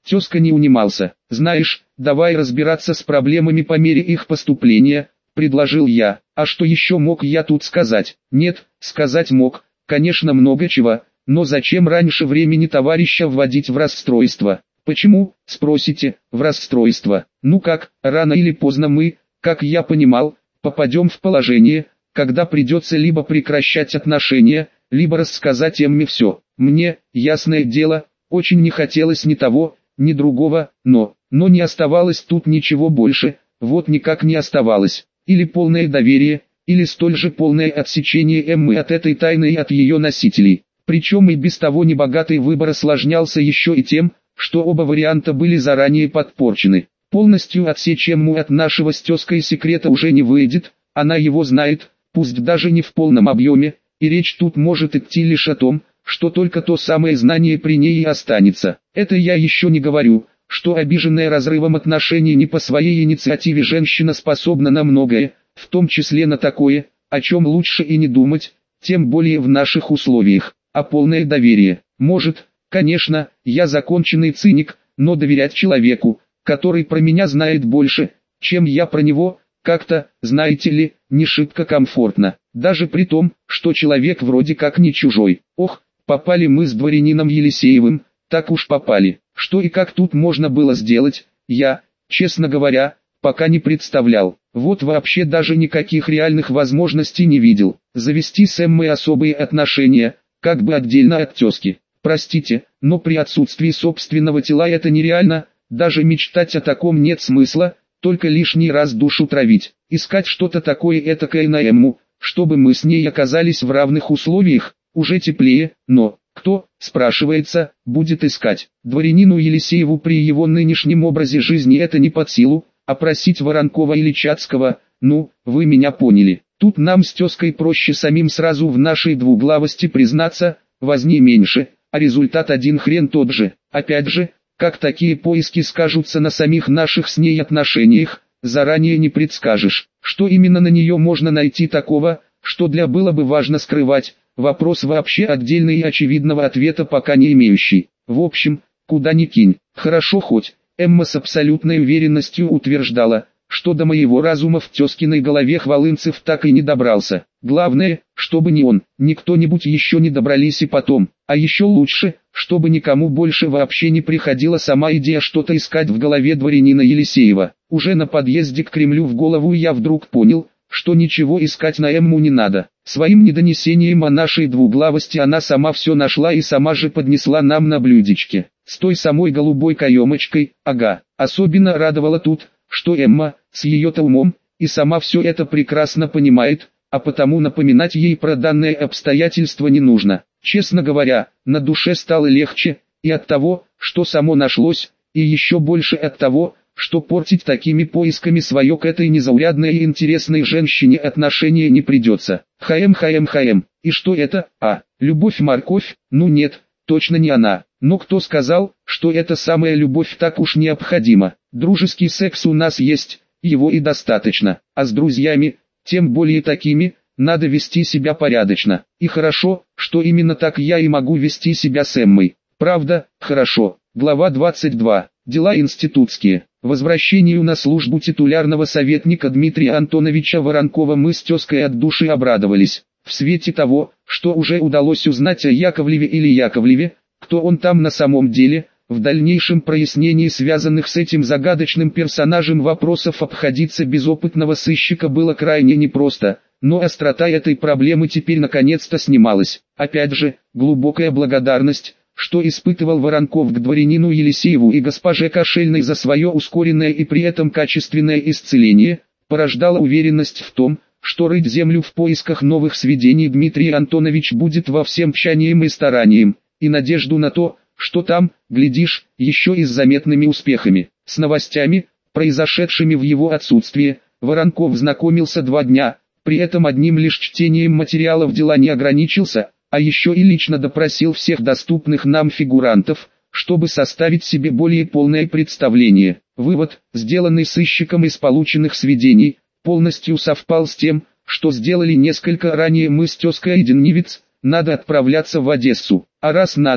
Тезка не унимался. «Знаешь, давай разбираться с проблемами по мере их поступления», — предложил я. А что еще мог я тут сказать? Нет, сказать мог, конечно, много чего, но зачем раньше времени товарища вводить в расстройство? Почему, спросите, в расстройство? Ну как, рано или поздно мы, как я понимал, попадем в положение, когда придется либо прекращать отношения, либо рассказать Эмме все. Мне, ясное дело, очень не хотелось ни того, ни другого, но, но не оставалось тут ничего больше, вот никак не оставалось. Или полное доверие, или столь же полное отсечение Эммы от этой тайны и от ее носителей. Причем и без того небогатый выбор осложнялся еще и тем, что оба варианта были заранее подпорчены. Полностью отсечь Эмму от нашего с тезкой секрета уже не выйдет, она его знает, пусть даже не в полном объеме, и речь тут может идти лишь о том, что только то самое знание при ней и останется. Это я еще не говорю, что обиженная разрывом отношений не по своей инициативе женщина способна на многое, в том числе на такое, о чем лучше и не думать, тем более в наших условиях. А полное доверие. Может, конечно, я законченный циник, но доверять человеку, который про меня знает больше, чем я про него, как-то, знаете ли, не шибко комфортно. Даже при том, что человек вроде как не чужой. Ох, попали мы с дворянином Елисеевым, так уж попали. Что и как тут можно было сделать, я, честно говоря, пока не представлял. Вот вообще даже никаких реальных возможностей не видел. Завести с Эммой особые отношения, как бы отдельно от тезки. Простите, но при отсутствии собственного тела это нереально, даже мечтать о таком нет смысла, только лишний раз душу травить. Искать что-то такое этакое на Эмму, чтобы мы с ней оказались в равных условиях, уже теплее, но... Кто, спрашивается, будет искать? Дворянину Елисееву при его нынешнем образе жизни это не под силу, а просить Воронкова или Чацкого, ну, вы меня поняли. Тут нам с тезкой проще самим сразу в нашей двуглавости признаться, возни меньше, а результат один хрен тот же. Опять же, как такие поиски скажутся на самих наших с ней отношениях, заранее не предскажешь. Что именно на нее можно найти такого, что для было бы важно скрывать? Вопрос вообще отдельный и очевидного ответа пока не имеющий. В общем, куда ни кинь. Хорошо хоть, Эмма с абсолютной уверенностью утверждала, что до моего разума в тезкиной голове Хвалынцев так и не добрался. Главное, чтобы ни он, ни кто-нибудь еще не добрались и потом. А еще лучше, чтобы никому больше вообще не приходила сама идея что-то искать в голове дворянина Елисеева. Уже на подъезде к Кремлю в голову я вдруг понял, что ничего искать на Эмму не надо. Своим недонесением о нашей двуглавости она сама все нашла и сама же поднесла нам на блюдечке. С той самой голубой каемочкой, ага. Особенно радовало тут, что Эмма, с ее-то умом, и сама все это прекрасно понимает, а потому напоминать ей про данное обстоятельство не нужно. Честно говоря, на душе стало легче, и от того, что само нашлось, и еще больше от того, что портить такими поисками свое к этой незаурядной и интересной женщине отношение не придется. Хаем-хаем-хаем. И что это? А, любовь-морковь? Ну нет, точно не она. Но кто сказал, что эта самая любовь так уж необходима? Дружеский секс у нас есть, его и достаточно. А с друзьями, тем более такими, надо вести себя порядочно. И хорошо, что именно так я и могу вести себя с Эммой. Правда, хорошо. Глава двадцать два. Дела институтские. Возвращению на службу титулярного советника Дмитрия Антоновича Воронкова мы с тезкой от души обрадовались. В свете того, что уже удалось узнать о Яковлеве или Яковлеве, кто он там на самом деле, в дальнейшем прояснении связанных с этим загадочным персонажем вопросов обходиться без опытного сыщика было крайне непросто, но острота этой проблемы теперь наконец-то снималась. Опять же, глубокая благодарность, что испытывал Воронков к дворянину Елисееву и госпоже Кошельной за свое ускоренное и при этом качественное исцеление, порождала уверенность в том, что рыть землю в поисках новых сведений Дмитрий Антонович будет во всем тщанием и старанием, и надежду на то, что там, глядишь, еще и с заметными успехами. С новостями, произошедшими в его отсутствие, Воронков знакомился два дня, при этом одним лишь чтением материалов дела не ограничился, а еще и лично допросил всех доступных нам фигурантов, чтобы составить себе более полное представление. Вывод, сделанный сыщиком из полученных сведений, полностью совпал с тем, что сделали несколько ранее мы с тезкой и Денивец, надо отправляться в Одессу. А раз надо,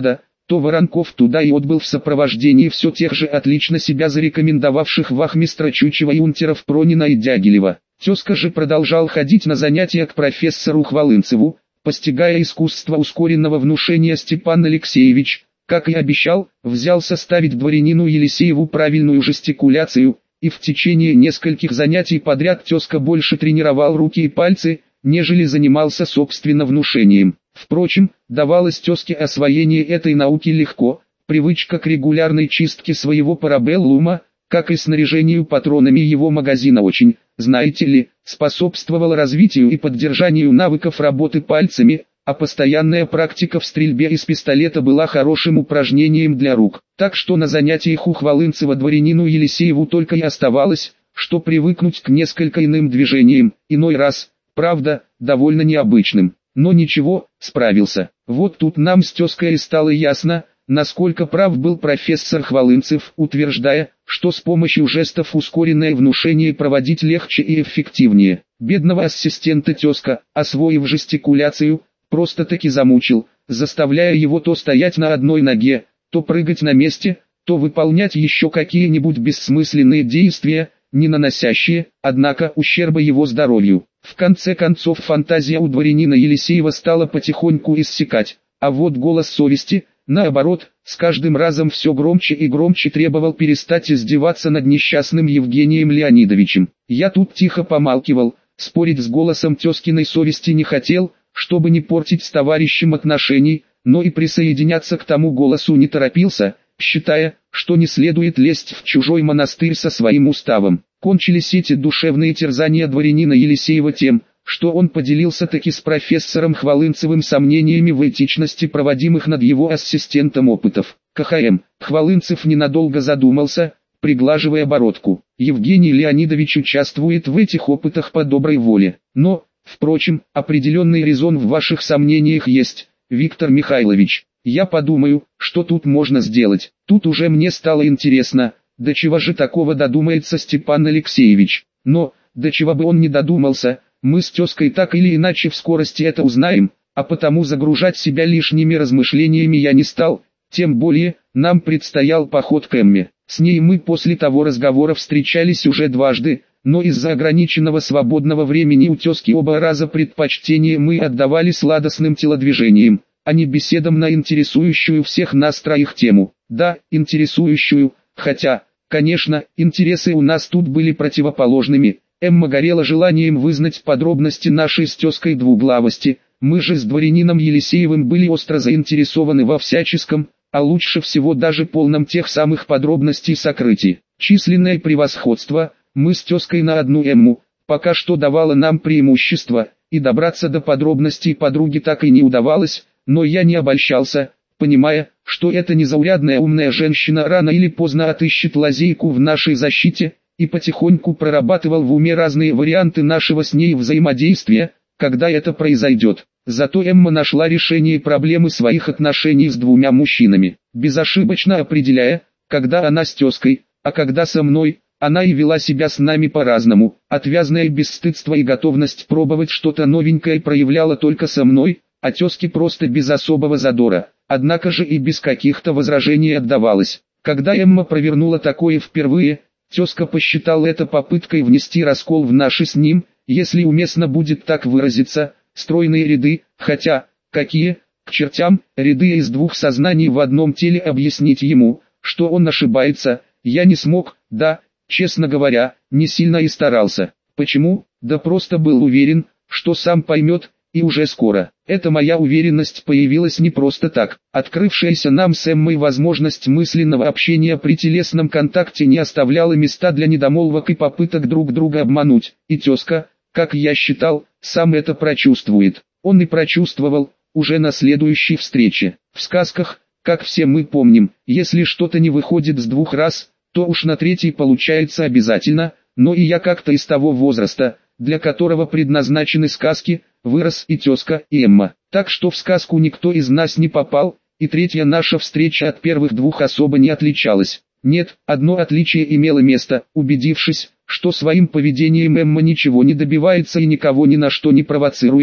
то Воронков туда и отбыл в сопровождении все тех же отлично себя зарекомендовавших вахмистра Чучева и унтеров Пронина и Дягилева. Тезка же продолжал ходить на занятия к профессору Хвалынцеву, постигая искусство ускоренного внушения. Степан Алексеевич, как и обещал, взялся ставить дворянину Елисееву правильную жестикуляцию, и в течение нескольких занятий подряд тезка больше тренировал руки и пальцы, нежели занимался собственно внушением. Впрочем, давалось тезке освоение этой науки легко, привычка к регулярной чистке своего парабеллума, как и снаряжению патронами его магазина очень, знаете ли, способствовала развитию и поддержанию навыков работы пальцами, а постоянная практика в стрельбе из пистолета была хорошим упражнением для рук. Так что на занятиях у Хвалынцева дворянину Елисееву только и оставалось, что привыкнуть к несколько иным движениям, иной раз, правда, довольно необычным. Но ничего, справился. Вот тут нам с тезкой и стало ясно, насколько прав был профессор Хвалынцев, утверждая, что с помощью жестов ускоренное внушение проводить легче и эффективнее. Бедного ассистента тезка, освоив жестикуляцию, просто-таки замучил, заставляя его то стоять на одной ноге, то прыгать на месте, то выполнять еще какие-нибудь бессмысленные действия, не наносящие, однако, ущерба его здоровью. В конце концов фантазия у дворянина Елисеева стала потихоньку иссякать, а вот голос совести, наоборот, с каждым разом все громче и громче требовал перестать издеваться над несчастным Евгением Леонидовичем. Я тут тихо помалкивал, спорить с голосом тезкиной совести не хотел, чтобы не портить с товарищем отношений, но и присоединяться к тому голосу не торопился, считая, что не следует лезть в чужой монастырь со своим уставом. Кончились эти душевные терзания дворянина Елисеева тем, что он поделился таки с профессором Хвалынцевым сомнениями в этичности проводимых над его ассистентом опытов. КХМ. Хвалынцев ненадолго задумался, приглаживая бородку. Евгений Леонидович участвует в этих опытах по доброй воле. Но, впрочем, определенный резон в ваших сомнениях есть, Виктор Михайлович. Я подумаю, что тут можно сделать. Тут уже мне стало интересно, до чего же такого додумается Степан Алексеевич. Но, до чего бы он не додумался, мы с тезкой так или иначе в скорости это узнаем, а потому загружать себя лишними размышлениями я не стал, тем более, нам предстоял поход к Эмме. С ней мы после того разговора встречались уже дважды, но из-за ограниченного свободного времени у тезки оба раза предпочтение мы отдавали сладостным телодвижениям, а не беседам на интересующую всех нас троих тему. Да, интересующую, хотя, конечно, интересы у нас тут были противоположными. Эмма горела желанием вызнать подробности нашей с тезкой двуглавости, мы же с дворянином Елисеевым были остро заинтересованы во всяческом, а лучше всего даже полном тех самых подробностей сокрытия. Численное превосходство, мы с тезкой на одну Эмму, пока что давало нам преимущество, и добраться до подробностей подруги так и не удавалось, но я не обольщался, понимая, что эта незаурядная умная женщина рано или поздно отыщет лазейку в нашей защите, и потихоньку прорабатывал в уме разные варианты нашего с ней взаимодействия, когда это произойдет. Зато Эмма нашла решение проблемы своих отношений с двумя мужчинами, безошибочно определяя, когда она с тезкой, а когда со мной. Она и вела себя с нами по-разному, отвязное бесстыдство и готовность пробовать что-то новенькое проявляла только со мной, а тезке просто без особого задора, однако же и без каких-то возражений отдавалась. Когда Эмма провернула такое впервые, тезка посчитал это попыткой внести раскол в наши с ним, если уместно будет так выразиться, стройные ряды, хотя, какие, к чертям, ряды из двух сознаний в одном теле. Объяснить ему, что он ошибается, я не смог, да, честно говоря, не сильно и старался. Почему? Да просто был уверен, что сам поймет, и уже скоро. Эта моя уверенность появилась не просто так. Открывшаяся нам с Эммой возможность мысленного общения при телесном контакте не оставляла места для недомолвок и попыток друг друга обмануть. И тезка, как я считал, сам это прочувствует. Он и прочувствовал, уже на следующей встрече. В сказках, как все мы помним, если что-то не выходит с двух раз, то уж на третий получается обязательно, но и я как-то из того возраста, для которого предназначены сказки, вырос и тезка, и Эмма. Так что в сказку никто из нас не попал, и третья наша встреча от первых двух особо не отличалась. Нет, одно отличие имело место. Убедившись, что своим поведением Эмма ничего не добивается и никого ни на что не провоцирует,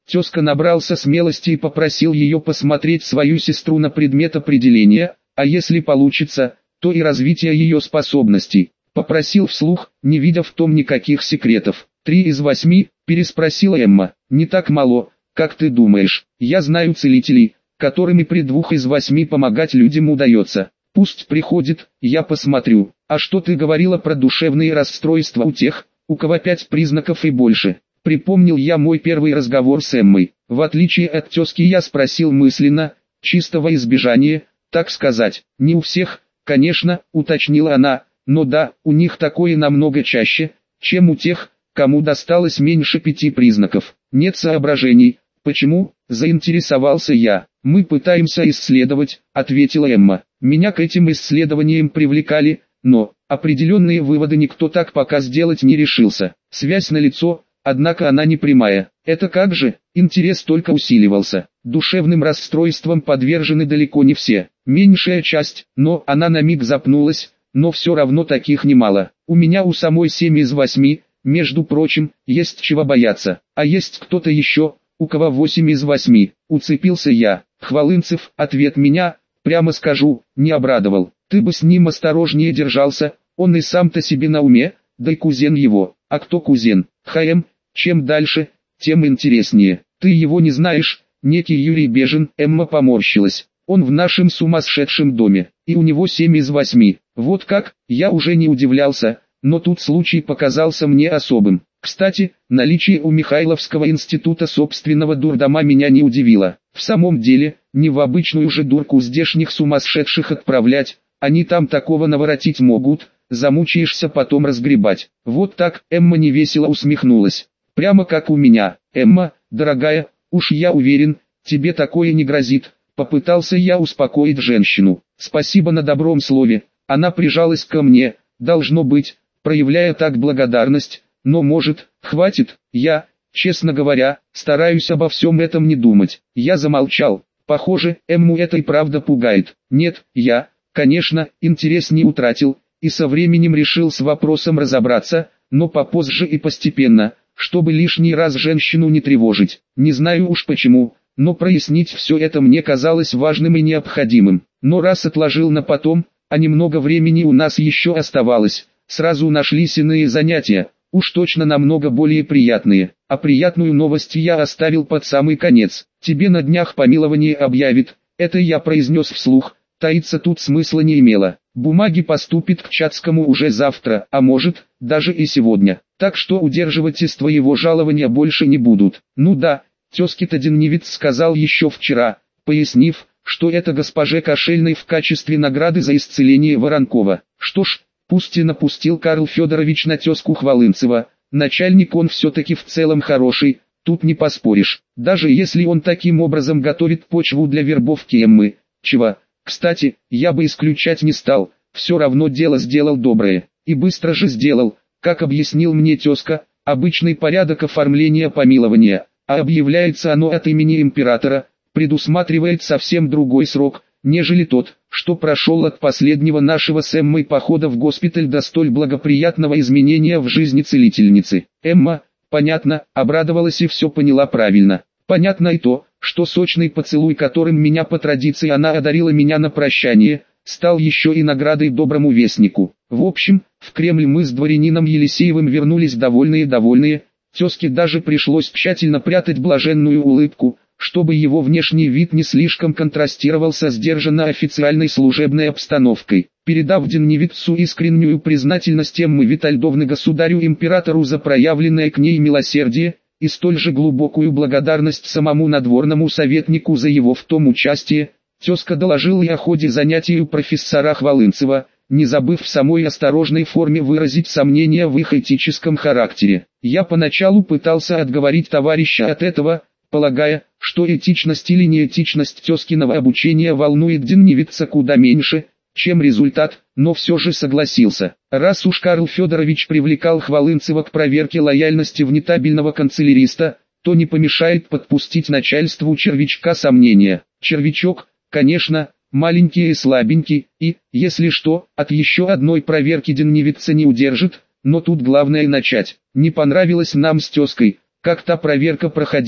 Тезка набрался смелости и попросил ее посмотреть свою сестру на предмет определения, а если получится, то и развитие ее способностей. Попросил вслух, не видя в том никаких секретов. «Три из восьми?» – переспросила Эмма. «Не так мало, как ты думаешь. Я знаю целителей, которым и при двух из восьми помогать людям удается. Пусть приходит, я посмотрю. А что ты говорила про душевные расстройства у тех, у кого пять признаков и больше?» Припомнил я мой первый разговор с Эммой. В отличие от тезки я спросил мысленно, чистого избежания, так сказать. «Не у всех, конечно», уточнила она, «но да, у них такое намного чаще, чем у тех, кому досталось меньше пяти признаков». «Нет соображений, почему?» – заинтересовался я. «Мы пытаемся исследовать», – ответила Эмма. «Меня к этим исследованиям привлекали, но определенные выводы никто так пока сделать не решился. Связь налицо, однако она не прямая. Это как же?» Интерес только усиливался. Душевным расстройствам подвержены далеко не все. Меньшая часть, но она на миг запнулась, но все равно таких немало. У меня у самой семь из восьми, между прочим, есть чего бояться. А есть кто-то еще, у кого восемь из восьми. Уцепился я. Хвалынцев, ответ меня, прямо скажу, не обрадовал. Ты бы с ним осторожнее держался, он и сам-то себе на уме, да и кузен его. А кто кузен? ХМ, чем дальше, тем интереснее. Ты его не знаешь, некий Юрий Бежин. Эмма поморщилась. Он в нашем сумасшедшем доме, и у него семь из восьми. Вот как, я уже не удивлялся, но тут случай показался мне особым. Кстати, наличие у Михайловского института собственного дурдома меня не удивило. В самом деле, не в обычную же дурку здешних сумасшедших отправлять, они там такого наворотить могут, замучаешься потом разгребать. Вот так. Эмма невесело усмехнулась. Прямо как у меня. Эмма, дорогая, уж я уверен, тебе такое не грозит. Попытался я успокоить женщину. Спасибо на добром слове. Она прижалась ко мне, должно быть, проявляя так благодарность, но может, хватит, я, честно говоря, стараюсь обо всем этом не думать. Я замолчал. Похоже, Эмму это и правда пугает. Нет, я, конечно, интерес не утратил, и со временем решил с вопросом разобраться, но попозже и постепенно, чтобы лишний раз женщину не тревожить. Не знаю уж почему, но прояснить все это мне казалось важным и необходимым. Но раз отложил на потом, а немного времени у нас еще оставалось, сразу нашлись иные занятия, уж точно намного более приятные. А приятную новость я оставил под самый конец. Тебе на днях помилование объявит, это я произнес вслух, таиться тут смысла не имело. Бумаги поступят к Чацкому уже завтра, а может, даже и сегодня. Так что удерживать из твоего жалования больше не будут. Ну да, тезке-то Деневец сказал еще вчера, пояснив, что это госпоже Кошельной в качестве награды за исцеление Воронкова. Что ж, пусть и напустил Карл Федорович на тезку Хвалынцева, начальник он все-таки в целом хороший, тут не поспоришь. Даже если он таким образом готовит почву для вербовки Эммы, чего, кстати, я бы исключать не стал, все равно дело сделал доброе, и быстро же сделал, как объяснил мне тезка, обычный порядок оформления помилования, а объявляется оно от имени императора, предусматривает совсем другой срок, нежели тот, что прошел от последнего нашего с Эммой похода в госпиталь до столь благоприятного изменения в жизни целительницы. Эмма, понятно, обрадовалась и все поняла правильно. Понятно и то, что сочный поцелуй, которым меня по традиции она одарила меня на прощание, стал еще и наградой доброму вестнику. В общем, в Кремль мы с дворянином Елисеевым вернулись довольные-довольные, тезке даже пришлось тщательно прятать блаженную улыбку, чтобы его внешний вид не слишком контрастировал со сдержанно официальной служебной обстановкой. Передав Деневицу искреннюю признательность Эммы Витальдовны государю-императору за проявленное к ней милосердие, и столь же глубокую благодарность самому надворному советнику за его в том участие, тезка доложила и о ходе занятий у профессора Хвалынцева, не забыв в самой осторожной форме выразить сомнения в их этическом характере. Я поначалу пытался отговорить товарища от этого, полагая, что этичность или неэтичность тезкиного обучения волнует Деневица куда меньше, чем результат, но все же согласился. Раз уж Карл Федорович привлекал Хвалынцева к проверке лояльности внетабельного канцеляриста, то не помешает подпустить начальству червячка сомнения. Червячок, конечно, маленький и слабенький, и, если что, от еще одной проверки Деневица не удержит, но тут главное начать. Не понравилось нам с тезкой, как та проверка проходила,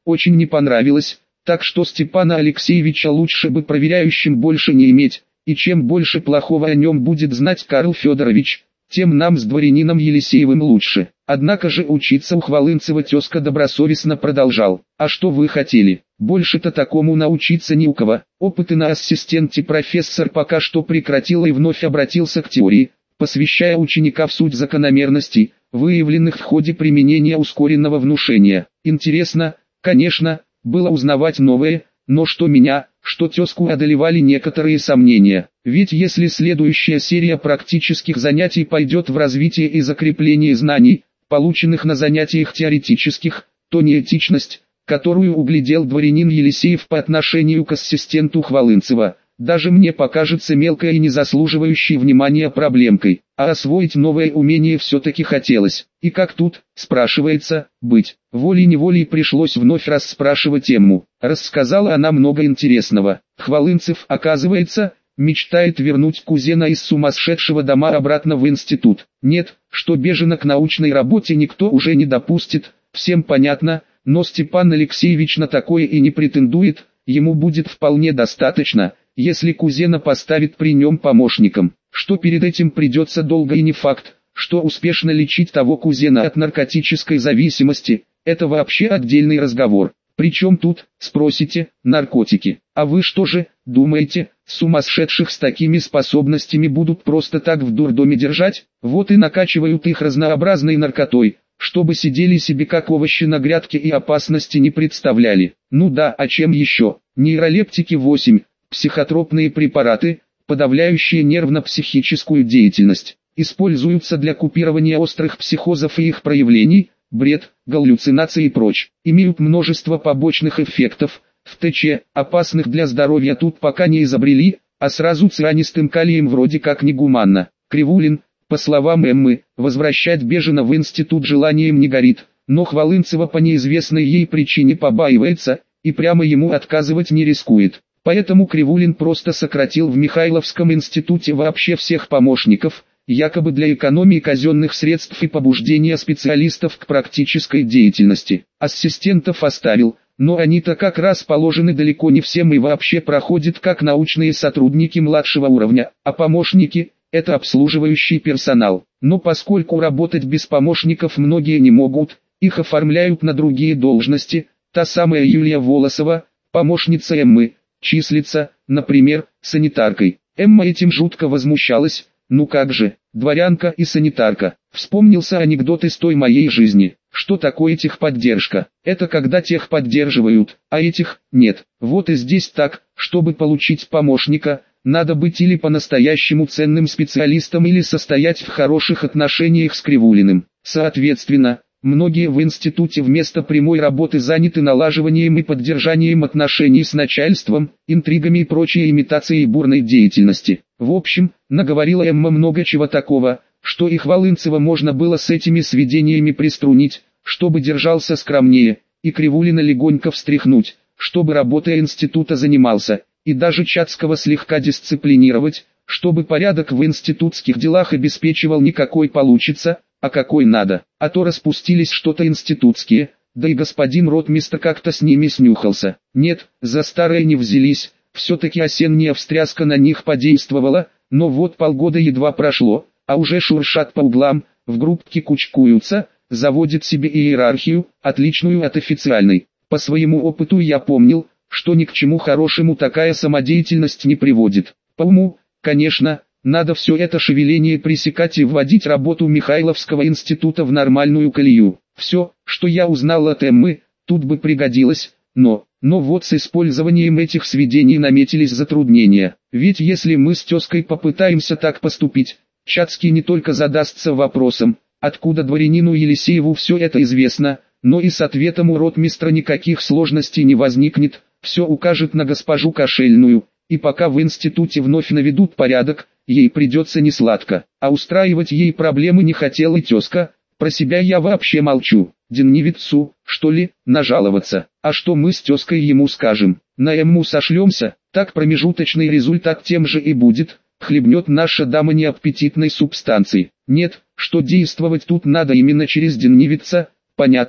очень не понравилось, так что Степана Алексеевича лучше бы проверяющим больше не иметь, и чем больше плохого о нем будет знать Карл Федорович, тем нам с дворянином Елисеевым лучше. Однако же учиться у Хвалынцева тезка добросовестно продолжал. А что вы хотели? Больше-то такому научиться ни у кого. Опыты на ассистенте профессор пока что прекратил и вновь обратился к теории, посвящая ученика в суть закономерностей, выявленных в ходе применения ускоренного внушения. Интересно, конечно, было узнавать новое, но что меня, что тезку одолевали некоторые сомнения. Ведь если следующая серия практических занятий пойдет в развитие и закрепление знаний, полученных на занятиях теоретических, то неэтичность, которую углядел дворянин Елисеев по отношению к ассистенту Хвалынцева, даже мне покажется мелкой и не заслуживающей внимания проблемкой, а освоить новое умение все-таки хотелось. И как тут, спрашивается, быть? Волей-неволей пришлось вновь расспрашивать Эмму. Рассказала она много интересного. Хвалынцев, оказывается, мечтает вернуть кузена из сумасшедшего дома обратно в институт. Нет, что бежено к научной работе никто уже не допустит, всем понятно, но Степан Алексеевич на такое и не претендует, ему будет вполне достаточно, если кузена поставит при нем помощником, что перед этим придется долго и не факт, что успешно лечить того кузена от наркотической зависимости, это вообще отдельный разговор. Причем тут, спросите, наркотики? А вы что же, думаете, сумасшедших с такими способностями будут просто так в дурдоме держать? Вот и накачивают их разнообразной наркотой, чтобы сидели себе как овощи на грядке и опасности не представляли. Ну да, а чем еще? Нейролептики восемь, психотропные препараты, подавляющие нервно-психическую деятельность, используются для купирования острых психозов и их проявлений, бред, галлюцинации и прочь. Имеют множество побочных эффектов, в ТЧ, опасных для здоровья тут пока не изобрели, а сразу цианистым калием вроде как негуманно. Кривулин, по словам Эммы, возвращать бежена в институт желанием не горит, но Хвалынцева по неизвестной ей причине побаивается, и прямо ему отказывать не рискует. Поэтому Кривулин просто сократил в Михайловском институте вообще всех помощников, якобы для экономии казенных средств и побуждения специалистов к практической деятельности. Ассистентов оставил, но они-то как раз положены далеко не всем и вообще проходят как научные сотрудники младшего уровня, а помощники – это обслуживающий персонал. Но поскольку работать без помощников многие не могут, их оформляют на другие должности, та самая Юлия Волосова, помощница Эммы, числится, например, санитаркой. Эмма этим жутко возмущалась. Ну как же, дворянка и санитарка. Вспомнился анекдот из той моей жизни. Что такое техподдержка? Это когда тех поддерживают, а этих нет. Вот и здесь так, чтобы получить помощника, надо быть или по-настоящему ценным специалистом или состоять в хороших отношениях с Кривулиным. Соответственно, многие в институте вместо прямой работы заняты налаживанием и поддержанием отношений с начальством, интригами и прочей имитацией бурной деятельности. В общем, наговорила Эмма много чего такого, что и Хвалынцева можно было с этими сведениями приструнить, чтобы держался скромнее, и Кривулина легонько встряхнуть, чтобы работой института занимался, и даже Чацкого слегка дисциплинировать, чтобы порядок в институтских делах обеспечивал не какой получится, а какой надо, а то распустились что-то институтские, да и господин ротмистр как-то с ними снюхался. Нет, за старое не взялись, все-таки осенняя встряска на них подействовала, но вот полгода едва прошло, а уже шуршат по углам, в группке кучкуются, заводят себе иерархию, отличную от официальной. По своему опыту я помнил, что ни к чему хорошему такая самодеятельность не приводит. По уму, конечно, надо все это шевеление пресекать и вводить работу Михайловского института в нормальную колею. Все, что я узнал от Эммы, тут бы пригодилось, но... Но вот с использованием этих сведений наметились затруднения. Ведь если мы с тезкой попытаемся так поступить, Чацкий не только задастся вопросом, откуда дворянину Елисееву все это известно, но и с ответом у ротмистра никаких сложностей не возникнет, все укажет на госпожу Кошельную, и пока в институте вновь наведут порядок, ей придется несладко, а устраивать ей проблемы не хотела и тезка. Про себя я вообще молчу. Деннивицу, что ли, нажаловаться. А что мы с тезкой ему скажем? На Эмму сошлемся, так промежуточный результат тем же и будет. Хлебнет наша дама неаппетитной субстанции. Нет, что действовать тут надо именно через Деннивица, понятно,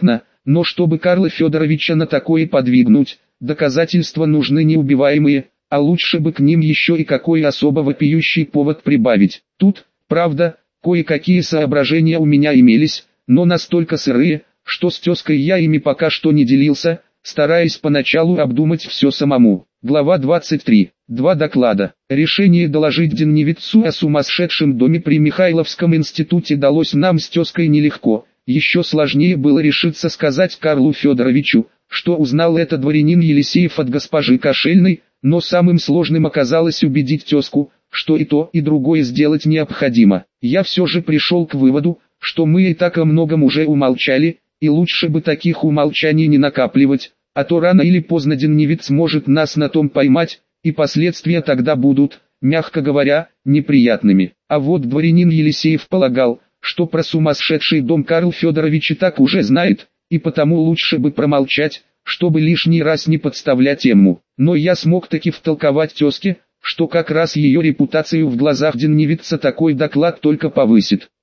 но чтобы Карла Федоровича на такое подвигнуть, доказательства нужны неубиваемые, а лучше бы к ним еще и какой особо вопиющий повод прибавить. Тут, правда, кое-какие соображения у меня имелись, но настолько сырые, что с тезкой я ими пока что не делился, стараясь поначалу обдумать все самому. Глава двадцать три. Два доклада. Решение доложить Деневицу о сумасшедшем доме при Михайловском институте далось нам с тезкой нелегко. Еще сложнее было решиться сказать Карлу Федоровичу, что узнал это дворянин Елисеев от госпожи Кошельной, но самым сложным оказалось убедить тезку, что и то, и другое сделать необходимо. Я все же пришел к выводу, что мы и так о многом уже умолчали, и лучше бы таких умолчаний не накапливать, а то рано или поздно Деневиц может нас на том поймать, и последствия тогда будут, мягко говоря, неприятными. А вот дворянин Елисеев полагал, что про сумасшедший дом Карл Федорович и так уже знает, и потому лучше бы промолчать, чтобы лишний раз не подставлять тему. Но я смог таки втолковать тезке, что как раз ее репутацию в глазах Деневица такой доклад только повысит.